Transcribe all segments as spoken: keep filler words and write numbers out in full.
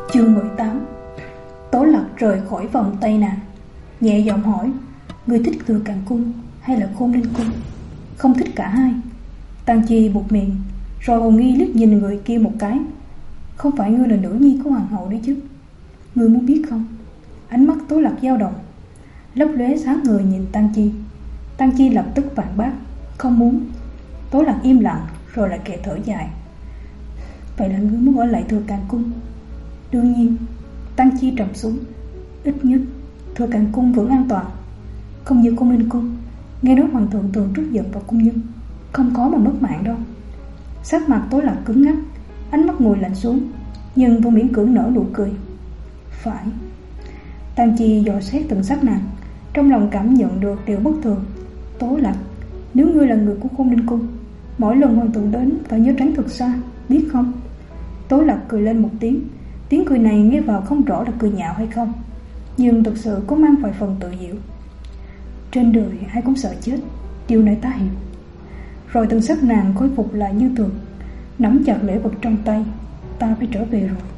Chương mười tám. Tố Lạc rời khỏi vòng tay nàng, nhẹ giọng hỏi: "Ngươi thích Thừa Càn Cung hay là Khôn Ninh Cung?" "Không thích cả hai." Tang Chi buột miệng, rồi hồn nghi liếc nhìn người kia một cái. "Không phải ngươi là nữ nhi của hoàng hậu đấy chứ? Ngươi muốn biết không?" Ánh mắt Tố Lạc dao động, lấp lóe sáng người nhìn Tang Chi. Tang Chi lập tức phản bác: "Không muốn." Tố Lạc im lặng, rồi lại kệ thở dài: "Vậy là ngươi muốn ở lại Thừa Càn Cung?" "Đương nhiên." Tang Chi trầm xuống: "Ít nhất Thừa Càn Cung vẫn an toàn, không như Khôn Ninh Cung. Nghe nói hoàng thượng thường trút giận vào cung nhân, không có mà mất mạng đâu." Sắc mặt Tố Lạc cứng ngắc, ánh mắt nguội lạnh xuống, nhưng vẫn miễn cưỡng nở nụ cười: "Phải." Tang Chi dò xét từng sắc nàng, trong lòng cảm nhận được điều bất thường. "Tố Lạc, nếu ngươi là người của Khôn Ninh Cung, mỗi lần hoàng thượng đến phải nhớ tránh thật xa, biết không?" Tố Lạc cười lên một tiếng. Tiếng cười này nghe vào không rõ là cười nhạo hay không, nhưng thực sự có mang vài phần tự diệu. "Trên đời ai cũng sợ chết, điều này ta hiểu." Rồi từng sắc nàng khôi phục lại như thường, nắm chặt lễ vật trong tay: "Ta phải trở về rồi."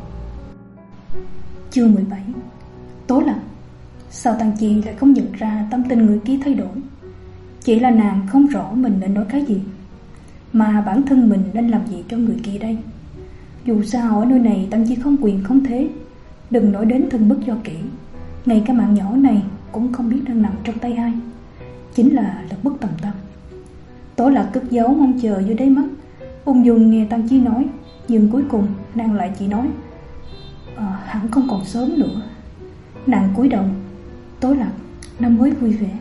Chương mười bảy. Tố Lạc. Sao Tang Chi lại không nhận ra tâm tình người kia thay đổi? Chỉ là nàng không rõ mình nên nói cái gì, mà bản thân mình nên làm gì cho người kia đây? Dù sao ở nơi này Tang Chi không quyền không thế, đừng nói đến thân bất do kỷ. Ngay cái mạng nhỏ này cũng không biết đang nằm trong tay ai, chính là lực bất tòng tâm. Tố Lạc cất giấu mong chờ dưới đáy mắt, ung dung nghe Tang Chi nói, nhưng cuối cùng nàng lại chỉ nói: à, hẳn không còn sớm nữa." Nàng cúi đầu: "Tố Lạc, năm mới vui vẻ."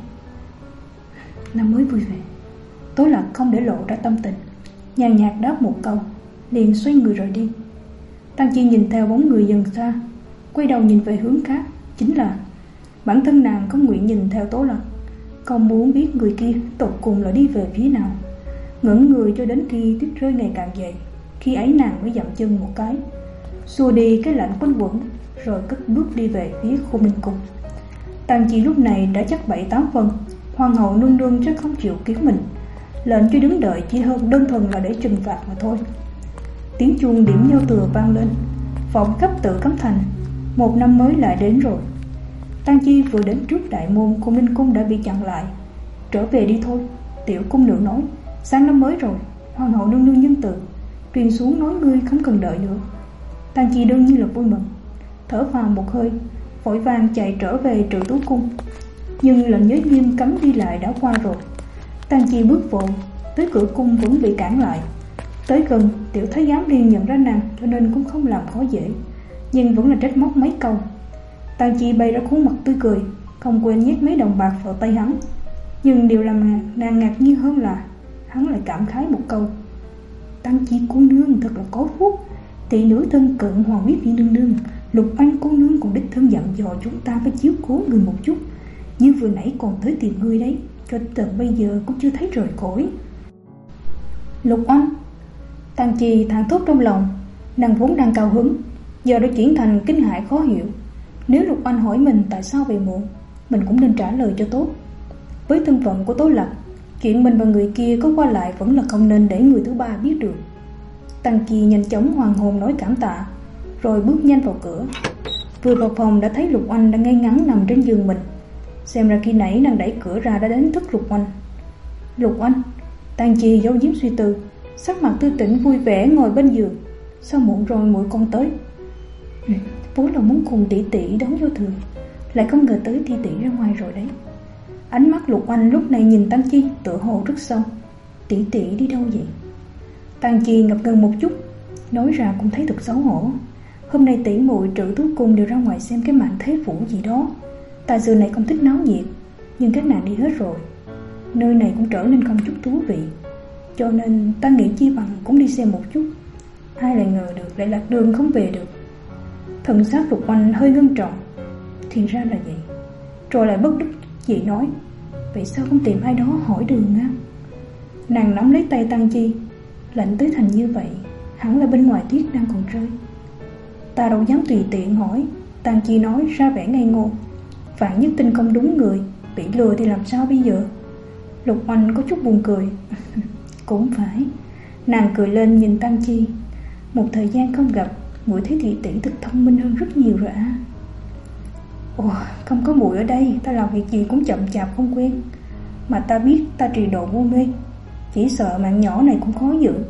"Năm mới vui vẻ." Tố Lạc không để lộ ra tâm tình, nhàn nhạt đáp một câu, liền xoay người rời đi. Tang Chi nhìn theo bóng người dần xa, quay đầu nhìn về hướng khác, chính là bản thân nàng không nguyện nhìn theo Tố Lạc, không muốn biết người kia tột cùng là đi về phía nào. Ngẩn người cho đến khi tuyết rơi ngày càng dày, khi ấy nàng mới dậm chân một cái, xua đi cái lạnh quanh quẩn, rồi cất bước đi về phía Khôn Ninh Cung. Tang Chi lúc này đã chắc bảy tám phần hoàng hậu nương nương chắc không chịu cứu mình, lệnh cho đứng đợi chỉ hơn đơn thuần là để trừng phạt mà thôi. Tiếng chuông điểm giao thừa vang lên, vọng khắp Tử Cấm Thành. Một năm mới lại đến rồi. Tang Chi vừa đến trước đại môn Khôn Ninh Cung đã bị chặn lại. "Trở về đi thôi." Tiểu cung nữ nói: "Sang năm mới rồi, hoàng hậu nương nương nhân từ, truyền xuống nói ngươi không cần đợi nữa." Tang Chi đương nhiên là vui mừng, thở phào một hơi, vội vàng chạy trở về Trự Tú Cung. Nhưng lệnh giới nghiêm cấm đi lại đã qua rồi. Tang Chi bước vội tới cửa cung vẫn bị cản lại. Tới gần, tiểu thái giám liền nhận ra nàng, cho nên cũng không làm khó dễ, nhưng vẫn là trách móc mấy câu. Tang Chi bay ra khuôn mặt tươi cười, không quên nhét mấy đồng bạc vào tay hắn. Nhưng điều làm nàng ngạc nhiên hơn là hắn lại cảm khái một câu: "Tang Chi cô nương thật là có phúc, tỷ nữ thân cận hoàng biết vị nương nương, Lục Anh cô nương còn đích thân dặn dò chúng ta phải chiếu cố người một chút, như vừa nãy còn tới tìm ngươi đấy, cho tận bây giờ cũng chưa thấy rời khỏi." "Lục Anh?" Tang Chi thảng thốt trong lòng, nàng vốn đang cao hứng, giờ đã chuyển thành kinh hãi khó hiểu. Nếu Lục Anh hỏi mình tại sao về muộn, mình cũng nên trả lời cho tốt. Với thân phận của Tố Lạc, chuyện mình và người kia có qua lại vẫn là không nên để người thứ ba biết được. Tang Chi nhanh chóng hoàn hồn nói cảm tạ, rồi bước nhanh vào cửa. Vừa vào phòng đã thấy Lục Anh đang ngay ngắn nằm trên giường mình. Xem ra khi nãy nàng đẩy cửa ra đã đánh thức Lục Anh. "Lục Anh." Tang Chi giấu giếm suy tư, sắc mặt tươi tỉnh vui vẻ ngồi bên giường. "Sao muộn rồi muội con tới?" Ừ, vốn là muốn cùng tỷ tỷ đón giao thừa, lại không ngờ tới tỷ tỷ ra ngoài rồi đấy. Ánh mắt Lục Anh lúc này nhìn Tang Chi tựa hồ rất sâu. "Tỷ tỷ đi đâu vậy?" Tang Chi ngập ngừng một chút, nói ra cũng thấy thật xấu hổ. "Hôm nay tỷ muội Trự Tú Cung đều ra ngoài xem cái màn thế phủ gì đó. Ta xưa này không thích náo nhiệt, nhưng các nàng đi hết rồi, nơi này cũng trở nên không chút thú vị, cho nên ta nghĩ chi bằng cũng đi xem một chút. Ai lại ngờ được lại lạc đường không về được." Thần sắc Lục Anh hơi ngưng trọng. "Thì ra là vậy." Rồi lại bất đắc dĩ nói: "Vậy sao không tìm ai đó hỏi đường á?" Nàng nắm lấy tay Tang Chi: "Lạnh tới thành như vậy, hẳn là bên ngoài tuyết đang còn rơi." "Ta đâu dám tùy tiện hỏi." Tang Chi nói ra vẻ ngây ngô. "Vạn nhất tin không đúng người, bị lừa thì làm sao bây giờ?" Lục Anh có chút buồn cười. "Cũng phải." Nàng cười lên nhìn Tang Chi. Một thời gian không gặp, muội thấy tỷ tỷ thật thông minh hơn rất nhiều rồi à. Ồ, không có muội ở đây, ta làm việc gì cũng chậm chạp không quen. Mà ta biết ta trì độ ngu mê, chỉ sợ mạng nhỏ này cũng khó giữ.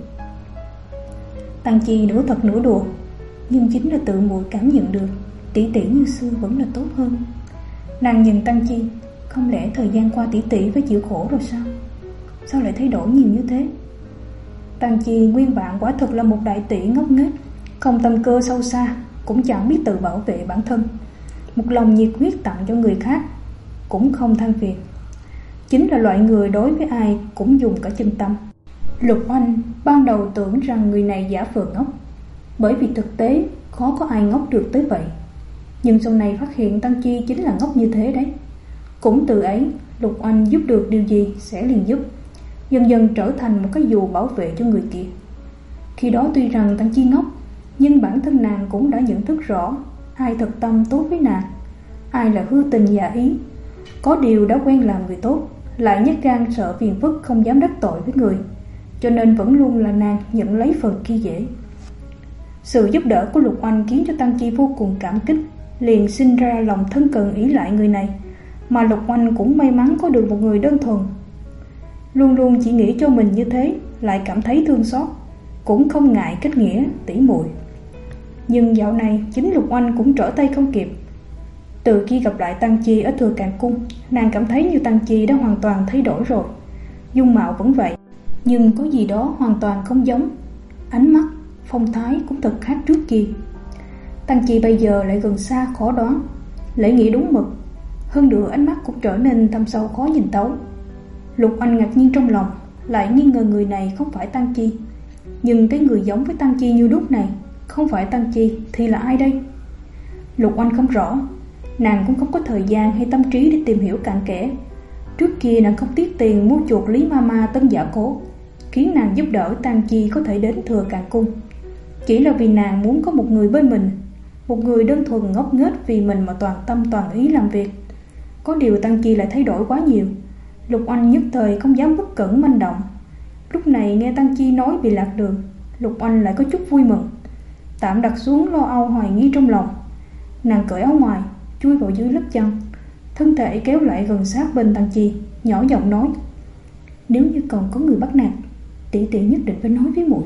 Tăng Chi nửa thật nửa đùa, nhưng chính là tự muội cảm nhận được tỷ tỷ như xưa vẫn là tốt hơn. Nàng nhìn Tăng Chi, không lẽ thời gian qua tỷ tỷ phải chịu khổ rồi sao? Sao lại thay đổi nhiều như thế? Tăng Chi nguyên bản quả thực là một đại tỷ ngốc nghếch, không tâm cơ sâu xa, cũng chẳng biết tự bảo vệ bản thân, một lòng nhiệt huyết tặng cho người khác, cũng không than phiền. Chính là loại người đối với ai cũng dùng cả chân tâm. Lục Oanh ban đầu tưởng rằng người này giả vờ ngốc, bởi vì thực tế khó có ai ngốc được tới vậy. Nhưng sau này phát hiện Tăng Chi chính là ngốc như thế đấy. Cũng từ ấy, Lục Oanh giúp được điều gì sẽ liền giúp, dần dần trở thành một cái dù bảo vệ cho người kia. Khi đó tuy rằng Tăng Chi ngốc, nhưng bản thân nàng cũng đã nhận thức rõ ai thật tâm tốt với nàng, ai là hư tình giả ý. Có điều đã quen làm người tốt, lại nhát gan sợ phiền phức không dám đắc tội với người, cho nên vẫn luôn là nàng nhận lấy phần kia dễ. Sự giúp đỡ của Lục Oanh khiến cho Tăng Chi vô cùng cảm kích, liền sinh ra lòng thân cận ỷ lại người này. Mà Lục Oanh cũng may mắn có được một người đơn thuần, luôn luôn chỉ nghĩ cho mình như thế, lại cảm thấy thương xót, cũng không ngại kết nghĩa tỉ muội. Nhưng dạo này chính Lục Oanh cũng trở tay không kịp. Từ khi gặp lại Tăng Chi ở Thừa Càn Cung, nàng cảm thấy như Tăng Chi đã hoàn toàn thay đổi rồi. Dung mạo vẫn vậy, nhưng có gì đó hoàn toàn không giống. Ánh mắt, phong thái cũng thật khác trước kia. Tăng Chi bây giờ lại gần xa khó đoán, lễ nghĩa đúng mực, hơn nữa ánh mắt cũng trở nên thâm sâu khó nhìn tấu. Lục Oanh ngạc nhiên trong lòng, lại nghi ngờ người này không phải Tăng Chi. Nhưng cái người giống với Tăng Chi như đúc này không phải Tăng Chi thì là ai đây? Lục Oanh không rõ, nàng cũng không có thời gian hay tâm trí để tìm hiểu cặn kẽ. Trước kia nàng không tiếc tiền mua chuộc Lý Mama Tân Giả Cố, khiến nàng giúp đỡ Tăng Chi có thể đến Thừa Càn Cung, chỉ là vì nàng muốn có một người bên mình, một người đơn thuần ngốc nghếch vì mình mà toàn tâm toàn ý làm việc. Có điều Tăng Chi lại thay đổi quá nhiều. Lục Oanh nhất thời không dám bất cẩn manh động. Lúc này nghe Tăng Chi nói bị lạc đường, Lục Oanh lại có chút vui mừng, tạm đặt xuống lo âu hoài nghi trong lòng. Nàng cởi áo ngoài, chui vào dưới lớp chăn, thân thể kéo lại gần sát bên Tăng Chi, nhỏ giọng nói: Nếu như còn có người bắt nạt, tỷ tỷ nhất định phải nói với muội.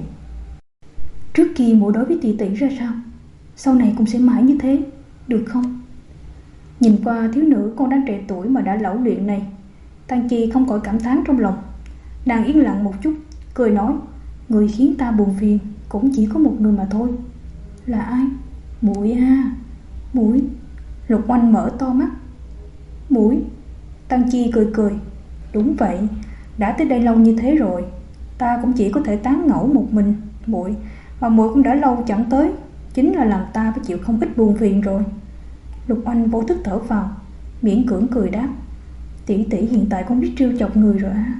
Trước kia muội đối với tỷ tỷ ra sao, sau này cũng sẽ mãi như thế, được không? Nhìn qua thiếu nữ con đang trẻ tuổi mà đã lão luyện này, Tăng Chi không khỏi cảm thán trong lòng. Nàng yên lặng một chút, cười nói: Người khiến ta buồn phiền cũng chỉ có một người mà thôi. Là ai? Muội à, muội. Lục Oanh mở to mắt. Muội? Tăng Chi cười cười: Đúng vậy, đã tới đây lâu như thế rồi, ta cũng chỉ có thể tán ngẫu một mình muội, mà muội cũng đã lâu chẳng tới, chính là làm ta phải chịu không ít buồn phiền rồi. Lục Oanh vô thức thở vào, miễn cưỡng cười đáp: Tỷ tỷ hiện tại cũng biết trêu chọc người rồi á.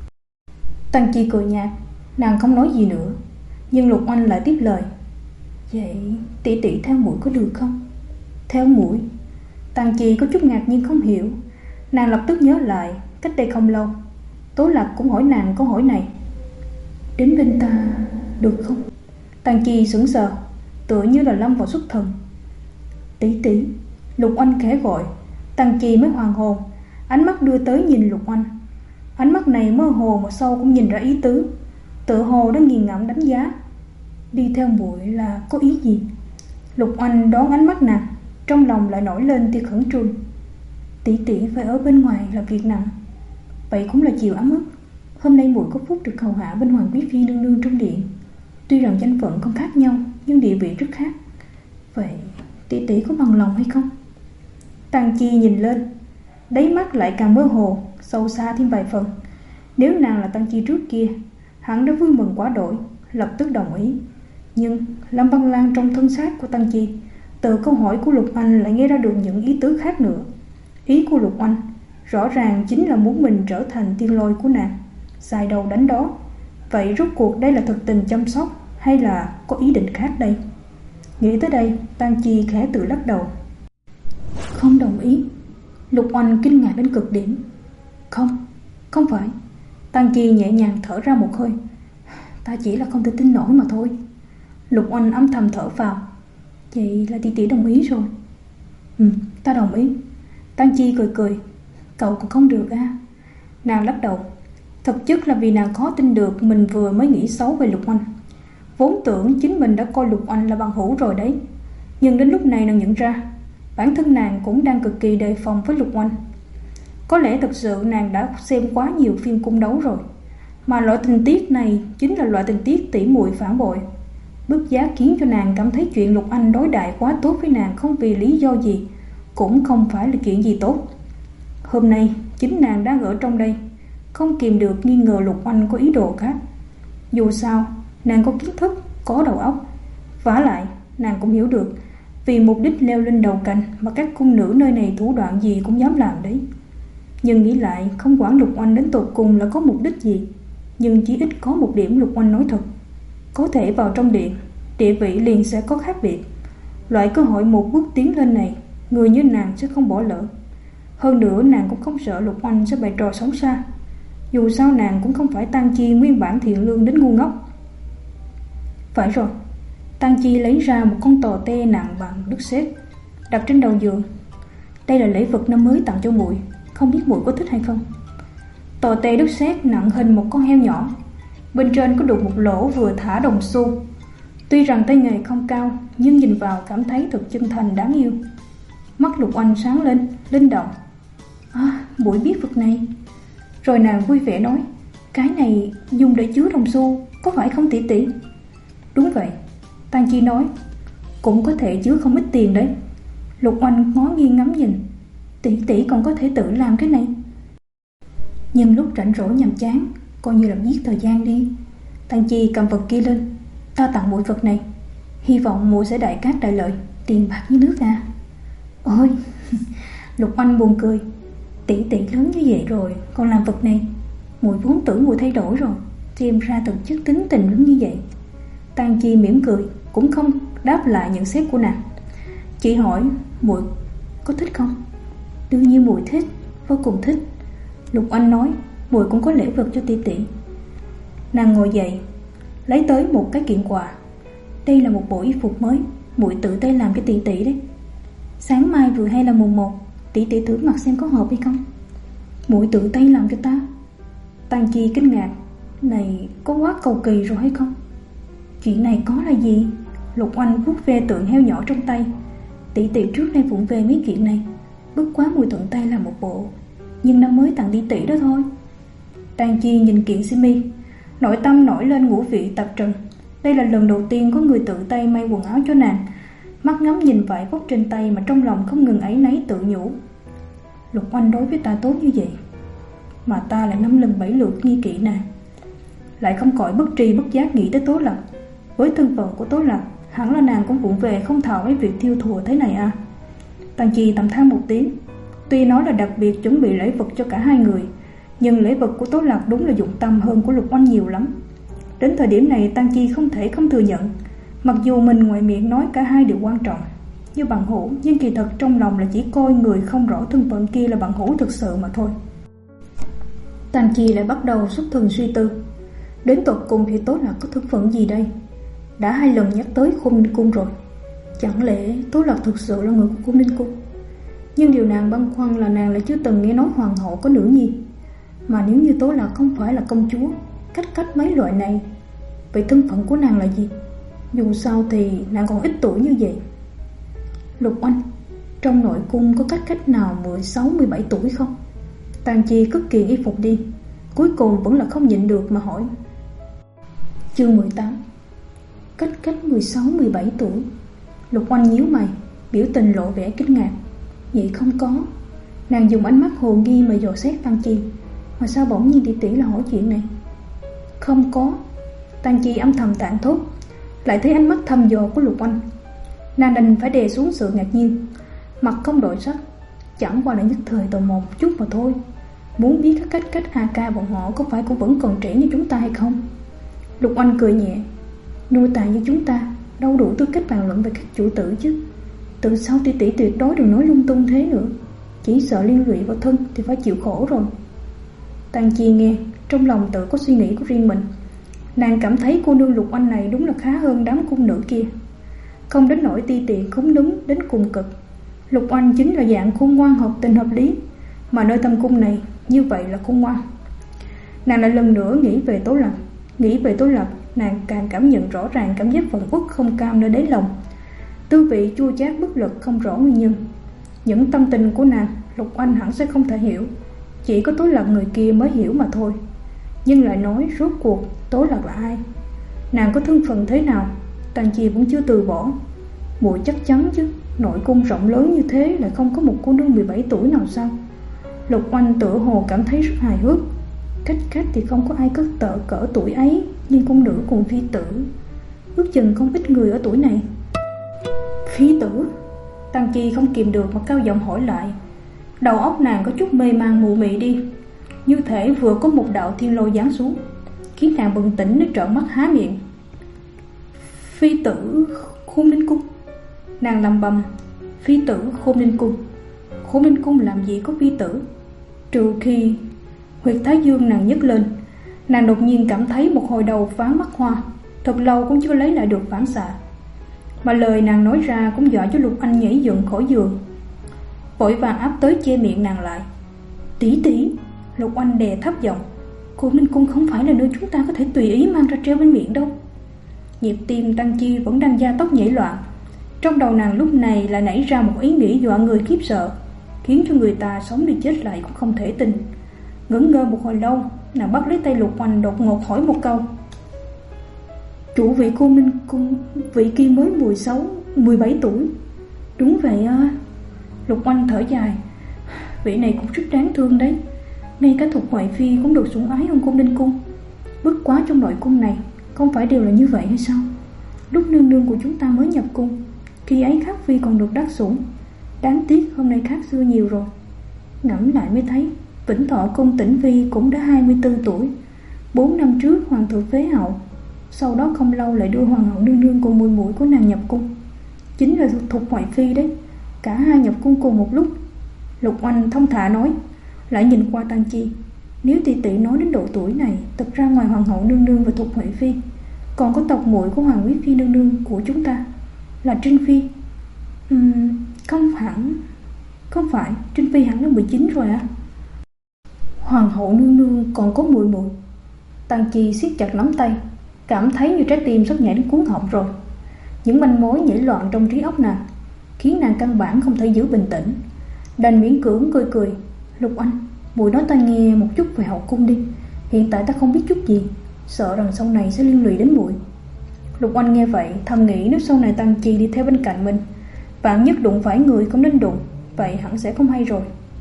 Tăng Chi cười nhạt, nàng không nói gì nữa. Nhưng Lục Oanh lại tiếp lời: Vậy tỷ tỷ theo muội có được không? Theo muội? Tăng Chi có chút ngạc nhiên không hiểu. Nàng lập tức nhớ lại cách đây không lâu, Tố Lạc cũng hỏi nàng câu hỏi này: Đến bên ta được không? Tăng Chi sững sờ, tựa như là lâm vào xuất thần. Tỷ tỷ. Lục Oanh khẽ gọi. Tăng Chi mới hoàn hồn, ánh mắt đưa tới nhìn Lục Oanh. Ánh mắt này mơ hồ mà sâu cũng nhìn ra ý tứ, tựa hồ đã nghiền ngẫm đánh giá. Đi theo muội là có ý gì? Lục Oanh đón ánh mắt nàng, trong lòng lại nổi lên tia khẩn trương. Tỷ tỷ phải ở bên ngoài làm việc nặng, vậy cũng là chiều ấm ức. Hôm nay muội có phúc được hầu hạ bên Hoàng Quý Phi nương nương trong điện. Tuy rằng danh phận không khác nhau, nhưng địa vị rất khác. Vậy tỷ tỷ có bằng lòng hay không? Tăng Chi nhìn lên, đáy mắt lại càng mơ hồ, sâu xa thêm vài phần. Nếu nàng là Tăng Chi trước kia, hắn đã vui mừng quá đổi, lập tức đồng ý. Nhưng Lâm Văn Lan trong thân xác của Tăng Chi, từ câu hỏi của Lục Oanh lại nghe ra được những ý tứ khác nữa. Ý của Lục Oanh rõ ràng chính là muốn mình trở thành tiên lôi của nàng, xài đầu đánh đó. Vậy rốt cuộc đây là thực tình chăm sóc hay là có ý định khác đây? Nghĩ tới đây, Tăng Chi khẽ tự lắc đầu. Không đồng ý. Lục Oanh kinh ngạc đến cực điểm. Không, không phải. Tăng Chi nhẹ nhàng thở ra một hơi. Ta chỉ là không thể tin nổi mà thôi. Lục Oanh âm thầm thở vào, Vậy là tỷ tỷ đồng ý rồi. Ừ, ta đồng ý. Tang Chi cười cười. Cậu còn không được à? Nàng lắc đầu. Thực chất là vì nàng khó tin được mình vừa mới nghĩ xấu về Lục Oanh. Vốn tưởng chính mình đã coi Lục Oanh là bằng hữu rồi đấy. Nhưng đến lúc này nàng nhận ra bản thân nàng cũng đang cực kỳ đề phòng với Lục Oanh. Có lẽ thực sự nàng đã xem quá nhiều phim cung đấu rồi, mà loại tình tiết này chính là loại tình tiết tỉ muội phản bội. Bức giá khiến cho nàng cảm thấy chuyện Lục Anh đối đãi quá tốt với nàng không vì lý do gì cũng không phải là chuyện gì tốt. Hôm nay chính nàng đang ở trong đây, không kìm được nghi ngờ Lục Anh có ý đồ khác. Dù sao nàng có kiến thức, có đầu óc. Vả lại nàng cũng hiểu được vì mục đích leo lên đầu cành mà các cung nữ nơi này thủ đoạn gì cũng dám làm đấy. Nhưng nghĩ lại, không quản Lục Oanh đến tột cùng là có mục đích gì, nhưng chỉ ít có một điểm Lục Oanh nói thật. Có thể vào trong điện, địa vị liền sẽ có khác biệt. Loại cơ hội một bước tiến lên này, người như nàng sẽ không bỏ lỡ. Hơn nữa nàng cũng không sợ Lục Oanh sẽ bày trò xấu xa. Dù sao nàng cũng không phải Tang Chi nguyên bản thiện lương đến ngu ngốc. Phải rồi. Tang Chi lấy ra một con tò te nặng bằng đất sét, đặt trên đầu giường. Đây là lễ vật năm mới tặng cho muội, không biết muội có thích hay không. Tò te đất sét nặng hình một con heo nhỏ, bên trên có đục một lỗ vừa thả đồng xu. Tuy rằng tay nghề không cao, nhưng nhìn vào cảm thấy thật chân thành đáng yêu. Mắt Lục Oanh sáng lên, linh động. À, muội biết vật này. Rồi nàng vui vẻ nói, cái này dùng để chứa đồng xu, có phải không tỷ tỷ? Đúng vậy, Tang Chi nói, cũng có thể chứa không ít tiền đấy. Lục Oanh ngó nghiêng ngắm nhìn, tỷ tỷ còn có thể tự làm cái này. Nhưng lúc rảnh rỗi nhàm chán, coi như là giết thời gian đi. Tang Chi cầm vật kia lên, ta tặng muội vật này, hy vọng muội sẽ đại cát đại lợi, tiền bạc như nước à. Ôi, Lục Oanh buồn cười, tỷ tỷ lớn như vậy rồi còn làm vật này, muội vốn tưởng muội thay đổi rồi, xem ra thực chất tính tình lớn như vậy. Tang Chi mỉm cười, cũng không đáp lại nhận xét của nàng, chỉ hỏi muội có thích không. Đương nhiên muội thích, vô cùng thích. Lục Oanh nói, muội cũng có lễ vật cho tỷ tỷ. Nàng ngồi dậy, lấy tới một cái kiện quà. Đây là một bộ y phục mới, muội tự tay làm cho tỷ tỷ đấy. Sáng mai vừa hay là mùng một, tỷ tỷ thử mặc xem có hợp hay không. Muội tự tay làm cho ta. Tang Chi kinh ngạc, này có quá cầu kỳ rồi hay không? Chuyện này có là gì? Lục Oanh vuốt ve tượng heo nhỏ trong tay. Tỷ tỷ trước nay vụng về mấy chuyện này, bất quá muội thuận tay làm một bộ, nhưng năm mới tặng tỷ tỷ đó thôi. Tang Chi nhìn kiện sơ mi, nội tâm nổi lên ngũ vị tạp trần. Đây là lần đầu tiên có người tự tay may quần áo cho nàng. Mắt ngắm nhìn vải vóc trên tay mà trong lòng không ngừng áy náy tự nhủ, Lục Oanh đối với ta tốt như vậy, mà ta lại năm lần bảy lượt nghi kỵ nàng. Lại không cõi bất tri bất giác nghĩ tới Tố Lạc. Với thân phận của Tố Lạc, hẳn là nàng cũng vụng về không thạo mấy việc thiêu thùa thế này à. Tang Chi thầm than một tiếng. Tuy nói là đặc biệt chuẩn bị lễ vật cho cả hai người, nhưng lễ vật của Tố Lạc đúng là dụng tâm hơn của Lục Oanh nhiều lắm. Đến thời điểm này Tang Chi không thể không thừa nhận, mặc dù mình ngoài miệng nói cả hai đều quan trọng như bằng hữu, nhưng kỳ thật trong lòng là chỉ coi người không rõ thân phận kia là bằng hữu thực sự mà thôi. Tang Chi lại bắt đầu xuất thần suy tư, đến tột cùng thì Tố Lạc có thân phận gì đây? Đã hai lần nhắc tới Khôn Ninh Cung rồi, chẳng lẽ Tố Lạc thực sự là người của Khôn Ninh Cung? Nhưng điều nàng băn khoăn là nàng lại chưa từng nghe nói hoàng hậu có nữ nhi. Mà nếu như Tố Lạc không phải là công chúa, cách cách mấy loại này, vậy thân phận của nàng là gì? Dù sao thì nàng còn ít tuổi như vậy. Lục Oanh, trong nội cung có cách cách nào mười sáu mười bảy tuổi không? Tang Chi cất kiện y phục đi, cuối cùng vẫn là không nhịn được mà hỏi. Chương mười tám. Cách cách mười sáu mười bảy tuổi. Lục Oanh nhíu mày, biểu tình lộ vẻ kinh ngạc. Vậy không có. Nàng dùng ánh mắt hồ nghi mà dò xét Tang Chi. Mà sao bỗng nhiên tỷ tỷ là hỏi chuyện này? Không có. Tang Chi âm thầm tản thốt, lại thấy ánh mắt thăm dò của Lục Oanh. Nàng đành phải đè xuống sự ngạc nhiên, mặt không đổi sắc, chẳng qua là nhất thời tò mò một chút mà thôi, muốn biết các cách cách A Ca bọn họ có phải cũng vẫn còn trẻ như chúng ta hay không. Lục Oanh cười nhẹ, nuôi tài như chúng ta đâu đủ tư cách bàn luận về các chủ tử chứ. Từ sau tỷ tỷ tuyệt đối đừng nói lung tung thế nữa, chỉ sợ liên lụy vào thân thì phải chịu khổ rồi. Tang Chi nghe, trong lòng tự có suy nghĩ của riêng mình. Nàng cảm thấy cô nương Lục Oanh này đúng là khá hơn đám cung nữ kia. không đến nỗi ti tiện khốn đúng đến cùng cực. Lục Oanh chính là dạng khôn ngoan hợp tình hợp lý, mà nơi thâm cung này như vậy là khôn ngoan. Nàng lại lần nữa nghĩ về Tố Lập. Nghĩ về Tố Lập, nàng càng cảm nhận rõ ràng cảm giác phẫn uất không cam nơi đáy lòng. Tư vị chua chát bất lực không rõ nguyên nhân. Những tâm tình của nàng, Lục Oanh hẳn sẽ không thể hiểu, chỉ có Tố Lập người kia mới hiểu mà thôi. Nhưng lại nói rốt cuộc Tố Lập là ai, nàng có thân phận thế nào, Tang Chi vẫn chưa từ bỏ. Muội chắc chắn chứ, nội cung rộng lớn như thế lại không có một cô nương mười bảy tuổi nào sao? Lục Oanh tựa hồ cảm thấy rất hài hước. Cách cách thì không có ai cất tợ cỡ tuổi ấy, nhưng cung nữ cùng phi tử ước chừng không ít người ở tuổi này. Phi tử? Tang Chi không kìm được mà cao giọng hỏi lại. Đầu óc nàng có chút mê man mụ mị đi, như thể vừa có một đạo thiên lôi giáng xuống, khiến nàng bừng tỉnh đến trợn mắt há miệng. Phi tử Khôn Ninh Cung? Nàng lầm bầm. Phi tử Khôn Ninh Cung? Khôn Ninh Cung làm gì có phi tử? Trừ khi... Huyệt thái dương nàng nhấc lên. Nàng đột nhiên cảm thấy một hồi đầu váng mắt hoa, thật lâu cũng chưa lấy lại được phản xạ. Mà lời nàng nói ra cũng dọa cho Lục Anh nhảy dựng khỏi giường, vội vàng áp tới che miệng nàng lại. Tỷ tỷ, Lục Anh đè thấp giọng, Khôn Ninh Cung không phải là nơi chúng ta có thể tùy ý mang ra treo bên miệng đâu. Nhịp tim Tang Chi vẫn đang gia tốc nhảy loạn. Trong đầu nàng lúc này lại nảy ra một ý nghĩ dọa người khiếp sợ, khiến cho người ta sống đi chết lại cũng không thể tin. Ngẩn ngơ một hồi lâu, nàng bắt lấy tay Lục Oanh đột ngột hỏi một câu. Chủ vị Khôn Ninh Cung, vị kia mới mười sáu, mười bảy tuổi. Đúng vậy à. Lục Oanh thở dài. Vị này cũng rất đáng thương đấy. Ngay cả Thục Hoài Phi cũng được sủng ái hơn Khôn Ninh Cung. Bất quá trong nội cung này không phải đều là như vậy hay sao? Lúc nương nương của chúng ta mới nhập cung, khi ấy Khắc Phi còn được đắc sủng. Đáng tiếc hôm nay khác xưa nhiều rồi. Ngẫm lại mới thấy Vĩnh Thọ Cung Tĩnh Vi cũng đã hai mươi tư tuổi. Bốn năm trước hoàng thượng phế hậu, sau đó không lâu lại đưa hoàng hậu nương nương cùng muội muội của nàng nhập cung, chính là Thục Hoài Phi đấy. Cả hai nhập cung cùng một lúc. Lục Oanh thông thả nói, lại nhìn qua Tang Chi. Nếu tỷ tỷ nói đến độ tuổi này, thật ra ngoài hoàng hậu nương nương và Thục Hoài Phi, còn có tộc muội của Hoàng Quý Phi nương nương của chúng ta là Trinh Phi. uhm, Không hẳn. Không phải, Trinh Phi hẳn là mười chín rồi à? Hoàng hậu nương nương còn có muội muội. Tang Chi siết chặt nắm tay, cảm thấy như trái tim sắp nhảy đến cuống họng rồi. Những manh mối nhảy loạn trong trí óc nàng, khiến nàng căn bản không thể giữ bình tĩnh, đành miễn cưỡng cười cười. Lục Anh, muội nói ta nghe một chút về hậu cung đi. Hiện tại ta không biết chút gì, sợ rằng sau này sẽ liên lụy đến muội. Lục Anh nghe vậy thầm nghĩ, nếu sau này Tang Chi đi theo bên cạnh mình, vạn nhất đụng phải người không nên đụng, vậy hẳn sẽ không hay rồi.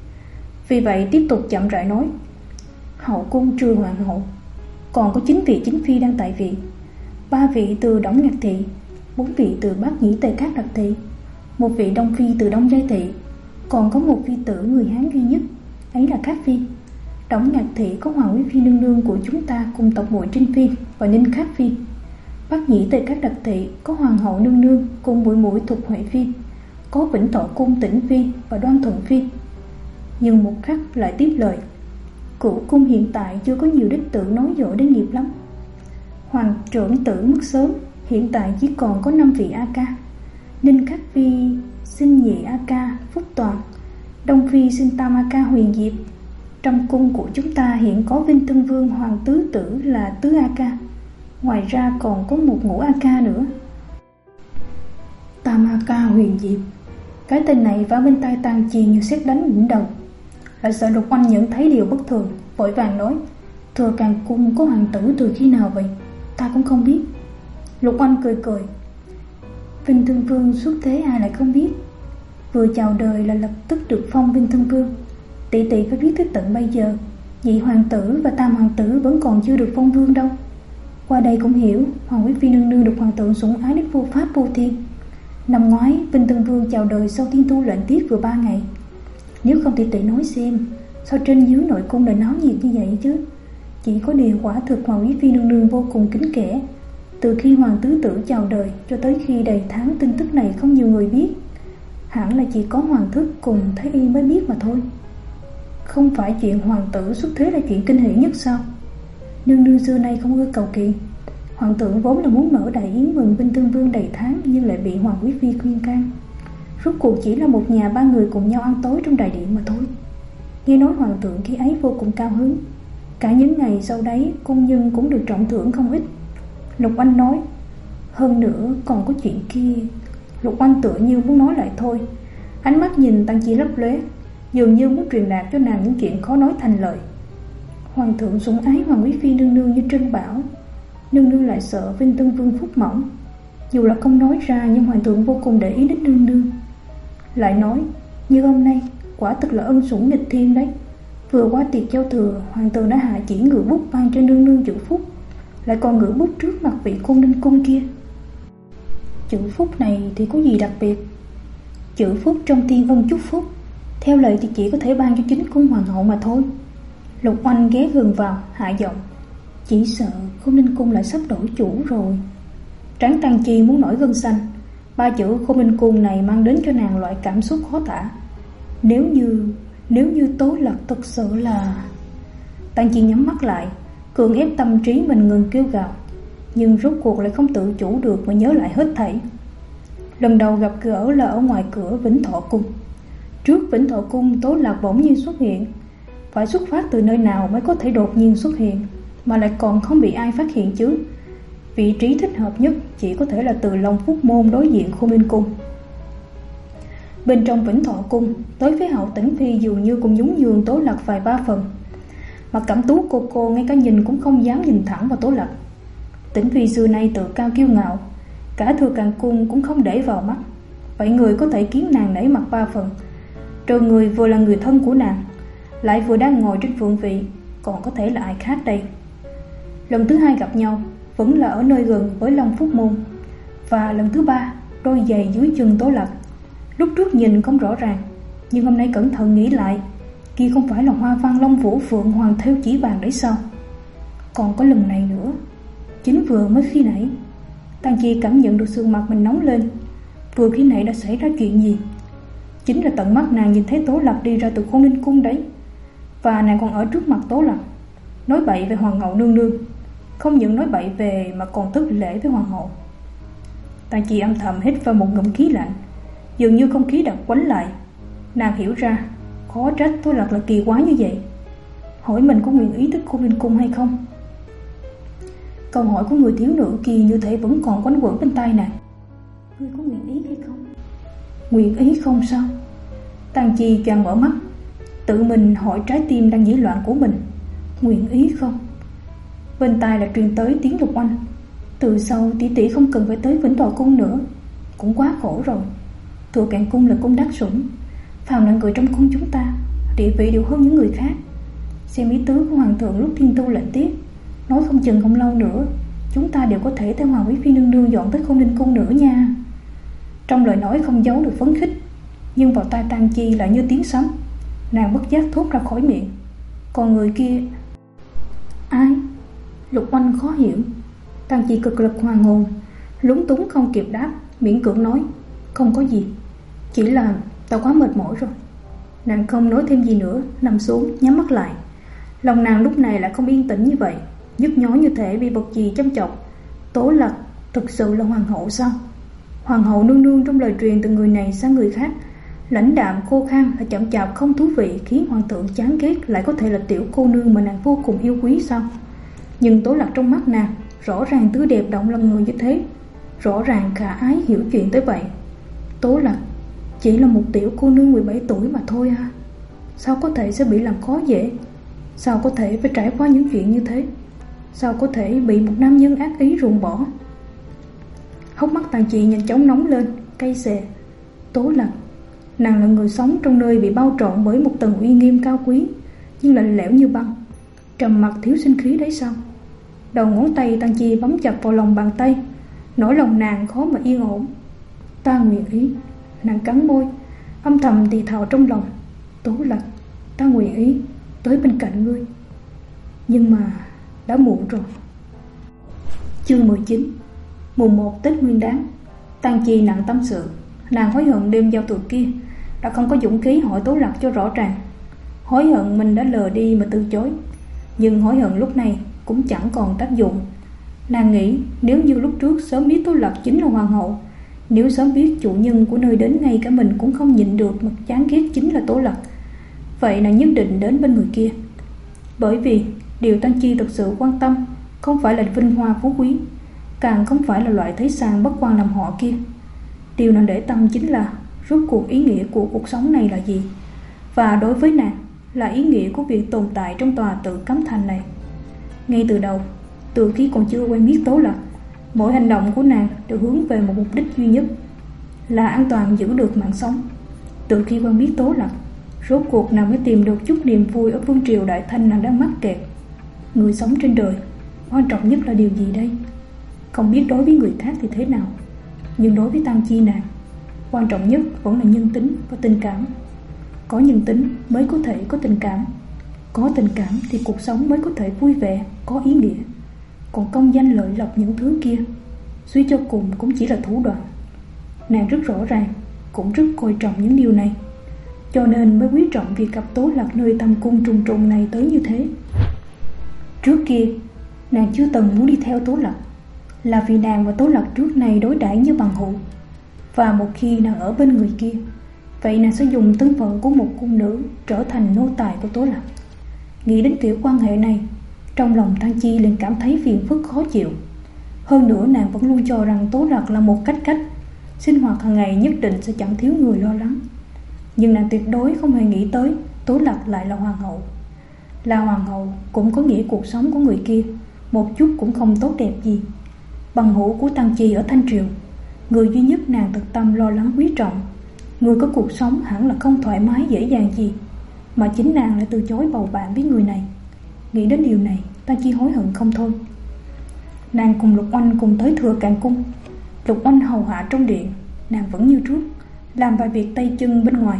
Vì vậy tiếp tục chậm rãi nói. Hậu cung trừ hoàng hậu, còn có chín vị chính phi đang tại vị, ba vị từ Đổng Ngạc Thị, bốn vị từ Bát Nhĩ Tề Cát Đặc Thị, một vị Đông Phi từ Đông Giai Thị, còn có một phi tử người Hán duy nhất, ấy là Cát Phi. Đổng Ngạc Thị có Hoàng Quý Phi nương nương của chúng ta cùng tộc muội Trinh Phi và Ninh Cát Phi. Bát Nhĩ Tề Cát Đặc Thị có Hoàng hậu nương nương cùng muội muội Thục Huệ Phi, có Vĩnh Thọ Cung Tĩnh Phi và Đoan Thuận Phi. Nhưng một khắc lại tiếp lời, cửu cung hiện tại chưa có nhiều đích tử nói dội đến nghiệp lắm. Hoàng trưởng tử mất sớm, hiện tại chỉ còn có năm vị A Ca. Ninh Cát Phi sinh nhị A Ca Phúc Toàn, Đông Phi sinh tam A Ca Huyền Diệp. Trong cung của chúng ta hiện có Vinh Thân Vương Hoàng tứ tử là tứ A Ca, ngoài ra còn có một ngũ A Ca nữa. Tam A Ca Huyền Diệp, cái tên này vang bên tai Tang Chi như sét đánh đỉnh đầu. Lại sợ Lục Oanh nhận thấy điều bất thường, vội vàng nói, Thừa Càng Cung có hoàng tử từ khi nào vậy? Ta cũng không biết. Lục Oanh cười cười, Vinh Thân Vương xuất thế ai lại không biết. Vừa chào đời là lập tức được phong Vinh Thân Vương. Tỷ tỷ phải biết tới tận bây giờ, nhị hoàng tử và tam hoàng tử vẫn còn chưa được phong vương đâu. Qua đây cũng hiểu, Hoàng Quý Phi nương nương được hoàng thượng sủng ái đến vô pháp vô thiên. Năm ngoái Vinh Thân Vương chào đời sau thiên tu lệnh tiết vừa ba ngày. Nếu không tỷ tỷ nói xem, sao trên dưới nội cung lại náo nhiệt như vậy chứ? Chỉ có điều quả thực Hoàng Quý Phi nương nương vô cùng kính kẻ. Từ khi hoàng tứ tử chào đời cho tới khi đầy tháng, tin tức này không nhiều người biết. Hẳn là chỉ có hoàng thất cùng Thái Y mới biết mà thôi. Không phải chuyện hoàng tử xuất thế là chuyện kinh hỉ nhất sao? Nương nương xưa nay không ưa cầu kỳ, Hoàng thượng vốn là muốn mở đại yến mừng Vinh Tương Vương đầy tháng, nhưng lại bị Hoàng quý phi khuyên can. Rốt cuộc chỉ là một nhà ba người cùng nhau ăn tối trong đại điện mà thôi. Nghe nói hoàng thượng khi ấy vô cùng cao hứng, cả những ngày sau đấy cung nhân cũng được trọng thưởng không ít. Lục Oanh nói, hơn nữa còn có chuyện kia. Lục Oanh tựa như muốn nói lại thôi, ánh mắt nhìn Tăng Chi lấp lóe, dường như muốn truyền đạt cho nàng những chuyện khó nói thành lời. Hoàng thượng sủng ái Hoàng quý phi nương nương như trân bảo, nương nương lại sợ Vinh Tương Vương phúc mỏng. Dù là không nói ra, nhưng hoàng thượng vô cùng để ý đến nương nương. Lại nói, như hôm nay quả thực là ân sủng nghịch thiên đấy. Vừa qua tiệc giao thừa, hoàng thượng đã hạ chỉ ngự bút ban cho nương nương chữ phúc, lại còn ngự bút trước mặt vị cung ninh cung kia. Chữ phúc này thì có gì đặc biệt? Chữ phúc trong tiên ân chúc phúc, theo lời thì chỉ có thể ban cho chính cung hoàng hậu mà thôi. Lục Oanh ghé gần vào, hạ giọng, chỉ sợ Khôn Ninh cung lại sắp đổi chủ rồi. Tráng Tăng Chi muốn nổi gân xanh. Ba chữ Khôn Ninh cung này mang đến cho nàng loại cảm xúc khó tả. Nếu như Nếu như Tố Lạc thật sự là... Tăng Chi nhắm mắt lại, cường ép tâm trí mình ngừng kêu gào, nhưng rốt cuộc lại không tự chủ được mà nhớ lại hết thảy. Lần đầu gặp gỡ là ở ngoài cửa Vĩnh Thọ cung. Trước Vĩnh Thọ cung, Tố Lạc bỗng nhiên xuất hiện. Phải xuất phát từ nơi nào mới có thể đột nhiên xuất hiện, mà lại còn không bị ai phát hiện chứ? Vị trí thích hợp nhất chỉ có thể là từ Long Phúc môn đối diện Khôn Ninh cung. Bên trong Vĩnh Thọ cung, tới phía hậu Tĩnh Phi dường như cũng nhún nhường Tố Lạc vài ba phần, mà Cẩm Tú cô cô ngay cả nhìn cũng không dám nhìn thẳng vào Tố Lạc. Tĩnh Phi xưa nay tự cao kiêu ngạo, cả Thừa Càng cung cũng không để vào mắt. Vậy người có thể khiến nàng nể mặt ba phần, trừ người vừa là người thân của nàng, lại vừa đang ngồi trên phượng vị, còn có thể là ai khác đây? Lần thứ hai gặp nhau vẫn là ở nơi gần với Long Phúc môn, và lần thứ ba đôi giày dưới chân Tố Lạc. Lúc trước nhìn không rõ ràng, nhưng hôm nay cẩn thận nghĩ lại, kia không phải là hoa văn Long Vũ Phượng Hoàng thêu chỉ vàng đấy sao? Còn có lần này nữa, chính vừa mới khi nãy, Tăng Chi cảm nhận được sườn mặt mình nóng lên. Vừa khi nãy đã xảy ra chuyện gì? Chính là tận mắt nàng nhìn thấy Tố Lạc đi ra từ Khôn Ninh cung đấy, và nàng còn ở trước mặt Tố Lạc nói bậy về hoàng hậu nương nương. Không những nói bậy về mà còn thất lễ với hoàng hậu. Tăng Chi âm thầm hít vào một ngụm khí lạnh, dường như không khí đặc quánh lại. Nàng hiểu ra, khó trách Tố Lạc là kỳ quái như vậy. Hỏi mình có nguyện ý tới Khôn Ninh cung hay không? Câu hỏi của người thiếu nữ kia như thể vẫn còn quanh quẩn bên tai nàng. Ngươi có nguyện ý hay không? Nguyện ý không sao? Tăng Chi choàng mở mắt, tự mình hỏi trái tim đang nhiễu loạn của mình. Nguyện ý không? Bên tai là truyền tới tiếng Lục Oanh. Từ sau tỷ tỷ không cần phải tới Vĩnh Thọ cung nữa, cũng quá khổ rồi. Thừa Càn cung là cung đắc sủng, phàm là người trong cung chúng ta, địa vị đều hơn những người khác. Xem ý tứ của hoàng thượng lúc thiên tu lệnh tiết, nói không chừng không lâu nữa chúng ta đều có thể theo Hoàng quý phi nương nương dọn tới Khôn Ninh cung nữa nha. Trong lời nói không giấu được phấn khích, nhưng vào tai Tăng Chi lại như tiếng sấm. Nàng bất giác thốt ra khỏi miệng, còn người kia ai? Lục Oanh khó hiểu. Tăng Chi cực lực hoàn hồn, lúng túng không kịp đáp, miễn cưỡng nói, không có gì, chỉ là tao quá mệt mỏi rồi. Nàng không nói thêm gì nữa, nằm xuống nhắm mắt lại. Lòng nàng lúc này lại không yên tĩnh như vậy, nhức nhối như thể bị bậc gì châm chọc. Tố Lạc thực sự là hoàng hậu sao? Hoàng hậu nương nương trong lời truyền từ người này sang người khác, lãnh đạm khô khan và chậm chạp không thú vị, khiến hoàng thượng chán ghét, lại có thể là tiểu cô nương mà nàng vô cùng yêu quý sao? Nhưng Tố Lạc trong mắt nàng rõ ràng tươi đẹp động lòng người như thế, rõ ràng khả ái hiểu chuyện tới vậy. Tố Lạc chỉ là một tiểu cô nương mười bảy tuổi mà thôi à? Sao có thể sẽ bị làm khó dễ? Sao có thể phải trải qua những chuyện như thế? Sao có thể bị một nam nhân ác ý ruồng bỏ? Hốc mắt Tăng Chi nhanh chóng nóng lên, cay xè. Tố Lạc, nàng là người sống trong nơi bị bao trọn bởi một tầng uy nghiêm cao quý, nhưng lạnh lẽo như băng, trầm mặc thiếu sinh khí đấy sao? Đầu ngón tay Tăng Chi bấm chặt vào lòng bàn tay, nỗi lòng nàng khó mà yên ổn. Ta nguyện ý. Nàng cắn môi, âm thầm thì thào trong lòng, Tố Lạc, ta nguyện ý tới bên cạnh ngươi. Nhưng mà đã muộn rồi. Chương mười chín. Mùng một Tết Nguyên Đán. Tăng Chi nặng tâm sự. Nàng hối hận đêm giao thừa kia đã không có dũng khí hỏi Tố Lạc cho rõ ràng, hối hận mình đã lờ đi mà từ chối. Nhưng hối hận lúc này cũng chẳng còn tác dụng. Nàng nghĩ nếu như lúc trước sớm biết Tố Lạc chính là hoàng hậu, nếu sớm biết chủ nhân của nơi đến ngay cả mình cũng không nhịn được mà chán ghét chính là Tố Lạc, vậy nàng nhất định đến bên người kia. Bởi vì điều Tăng Chi thực sự quan tâm không phải là vinh hoa phú quý, càng không phải là loại thế sàng bất quan làm họ kia. Điều nàng để tâm chính là rốt cuộc ý nghĩa của cuộc sống này là gì, và đối với nàng là ý nghĩa của việc tồn tại trong tòa Tự Cấm Thành này. Ngay từ đầu, từ khi còn chưa quen biết Tố Lạc, mỗi hành động của nàng đều hướng về một mục đích duy nhất, là an toàn giữ được mạng sống. Từ khi quen biết Tố Lạc, rốt cuộc nàng mới tìm được chút niềm vui ở vương triều Đại Thanh nàng đang mắc kẹt. Người sống trên đời, quan trọng nhất là điều gì đây? Không biết đối với người khác thì thế nào, nhưng đối với Tăng Chi nàng, quan trọng nhất vẫn là nhân tính và tình cảm. Có nhân tính mới có thể có tình cảm, có tình cảm thì cuộc sống mới có thể vui vẻ, có ý nghĩa. Còn công danh lợi lộc những thứ kia, suy cho cùng cũng chỉ là thủ đoạn. Nàng rất rõ ràng, cũng rất coi trọng những điều này, cho nên mới quý trọng việc gặp Tố Lạc nơi thâm cung trùng trùng này tới như thế. Trước kia, nàng chưa từng muốn đi theo Tố Lạc, là vì nàng và Tố Lạc trước này đối đãi như bằng hữu. Và một khi nàng ở bên người kia, vậy nàng sẽ dùng thân phận của một cung nữ trở thành nô tài của Tố Lạc. Nghĩ đến kiểu quan hệ này, trong lòng Tăng Chi liền cảm thấy phiền phức khó chịu. Hơn nữa nàng vẫn luôn cho rằng Tố Lạc là một cách cách, sinh hoạt hàng ngày nhất định sẽ chẳng thiếu người lo lắng. Nhưng nàng tuyệt đối không hề nghĩ tới Tố Lạc lại là hoàng hậu. Là hoàng hậu cũng có nghĩa cuộc sống của người kia một chút cũng không tốt đẹp gì. Bằng hữu của Tăng Chi ở Thanh Triều, người duy nhất nàng thực tâm lo lắng quý trọng, người có cuộc sống hẳn là không thoải mái dễ dàng gì, mà chính nàng lại từ chối bầu bạn với người này. Nghĩ đến điều này, Tăng Chi hối hận không thôi. Nàng cùng Lục Oanh cùng tới Thừa Càn Cung. Lục Oanh hầu hạ trong điện, nàng vẫn như trước, làm vài việc tay chân bên ngoài.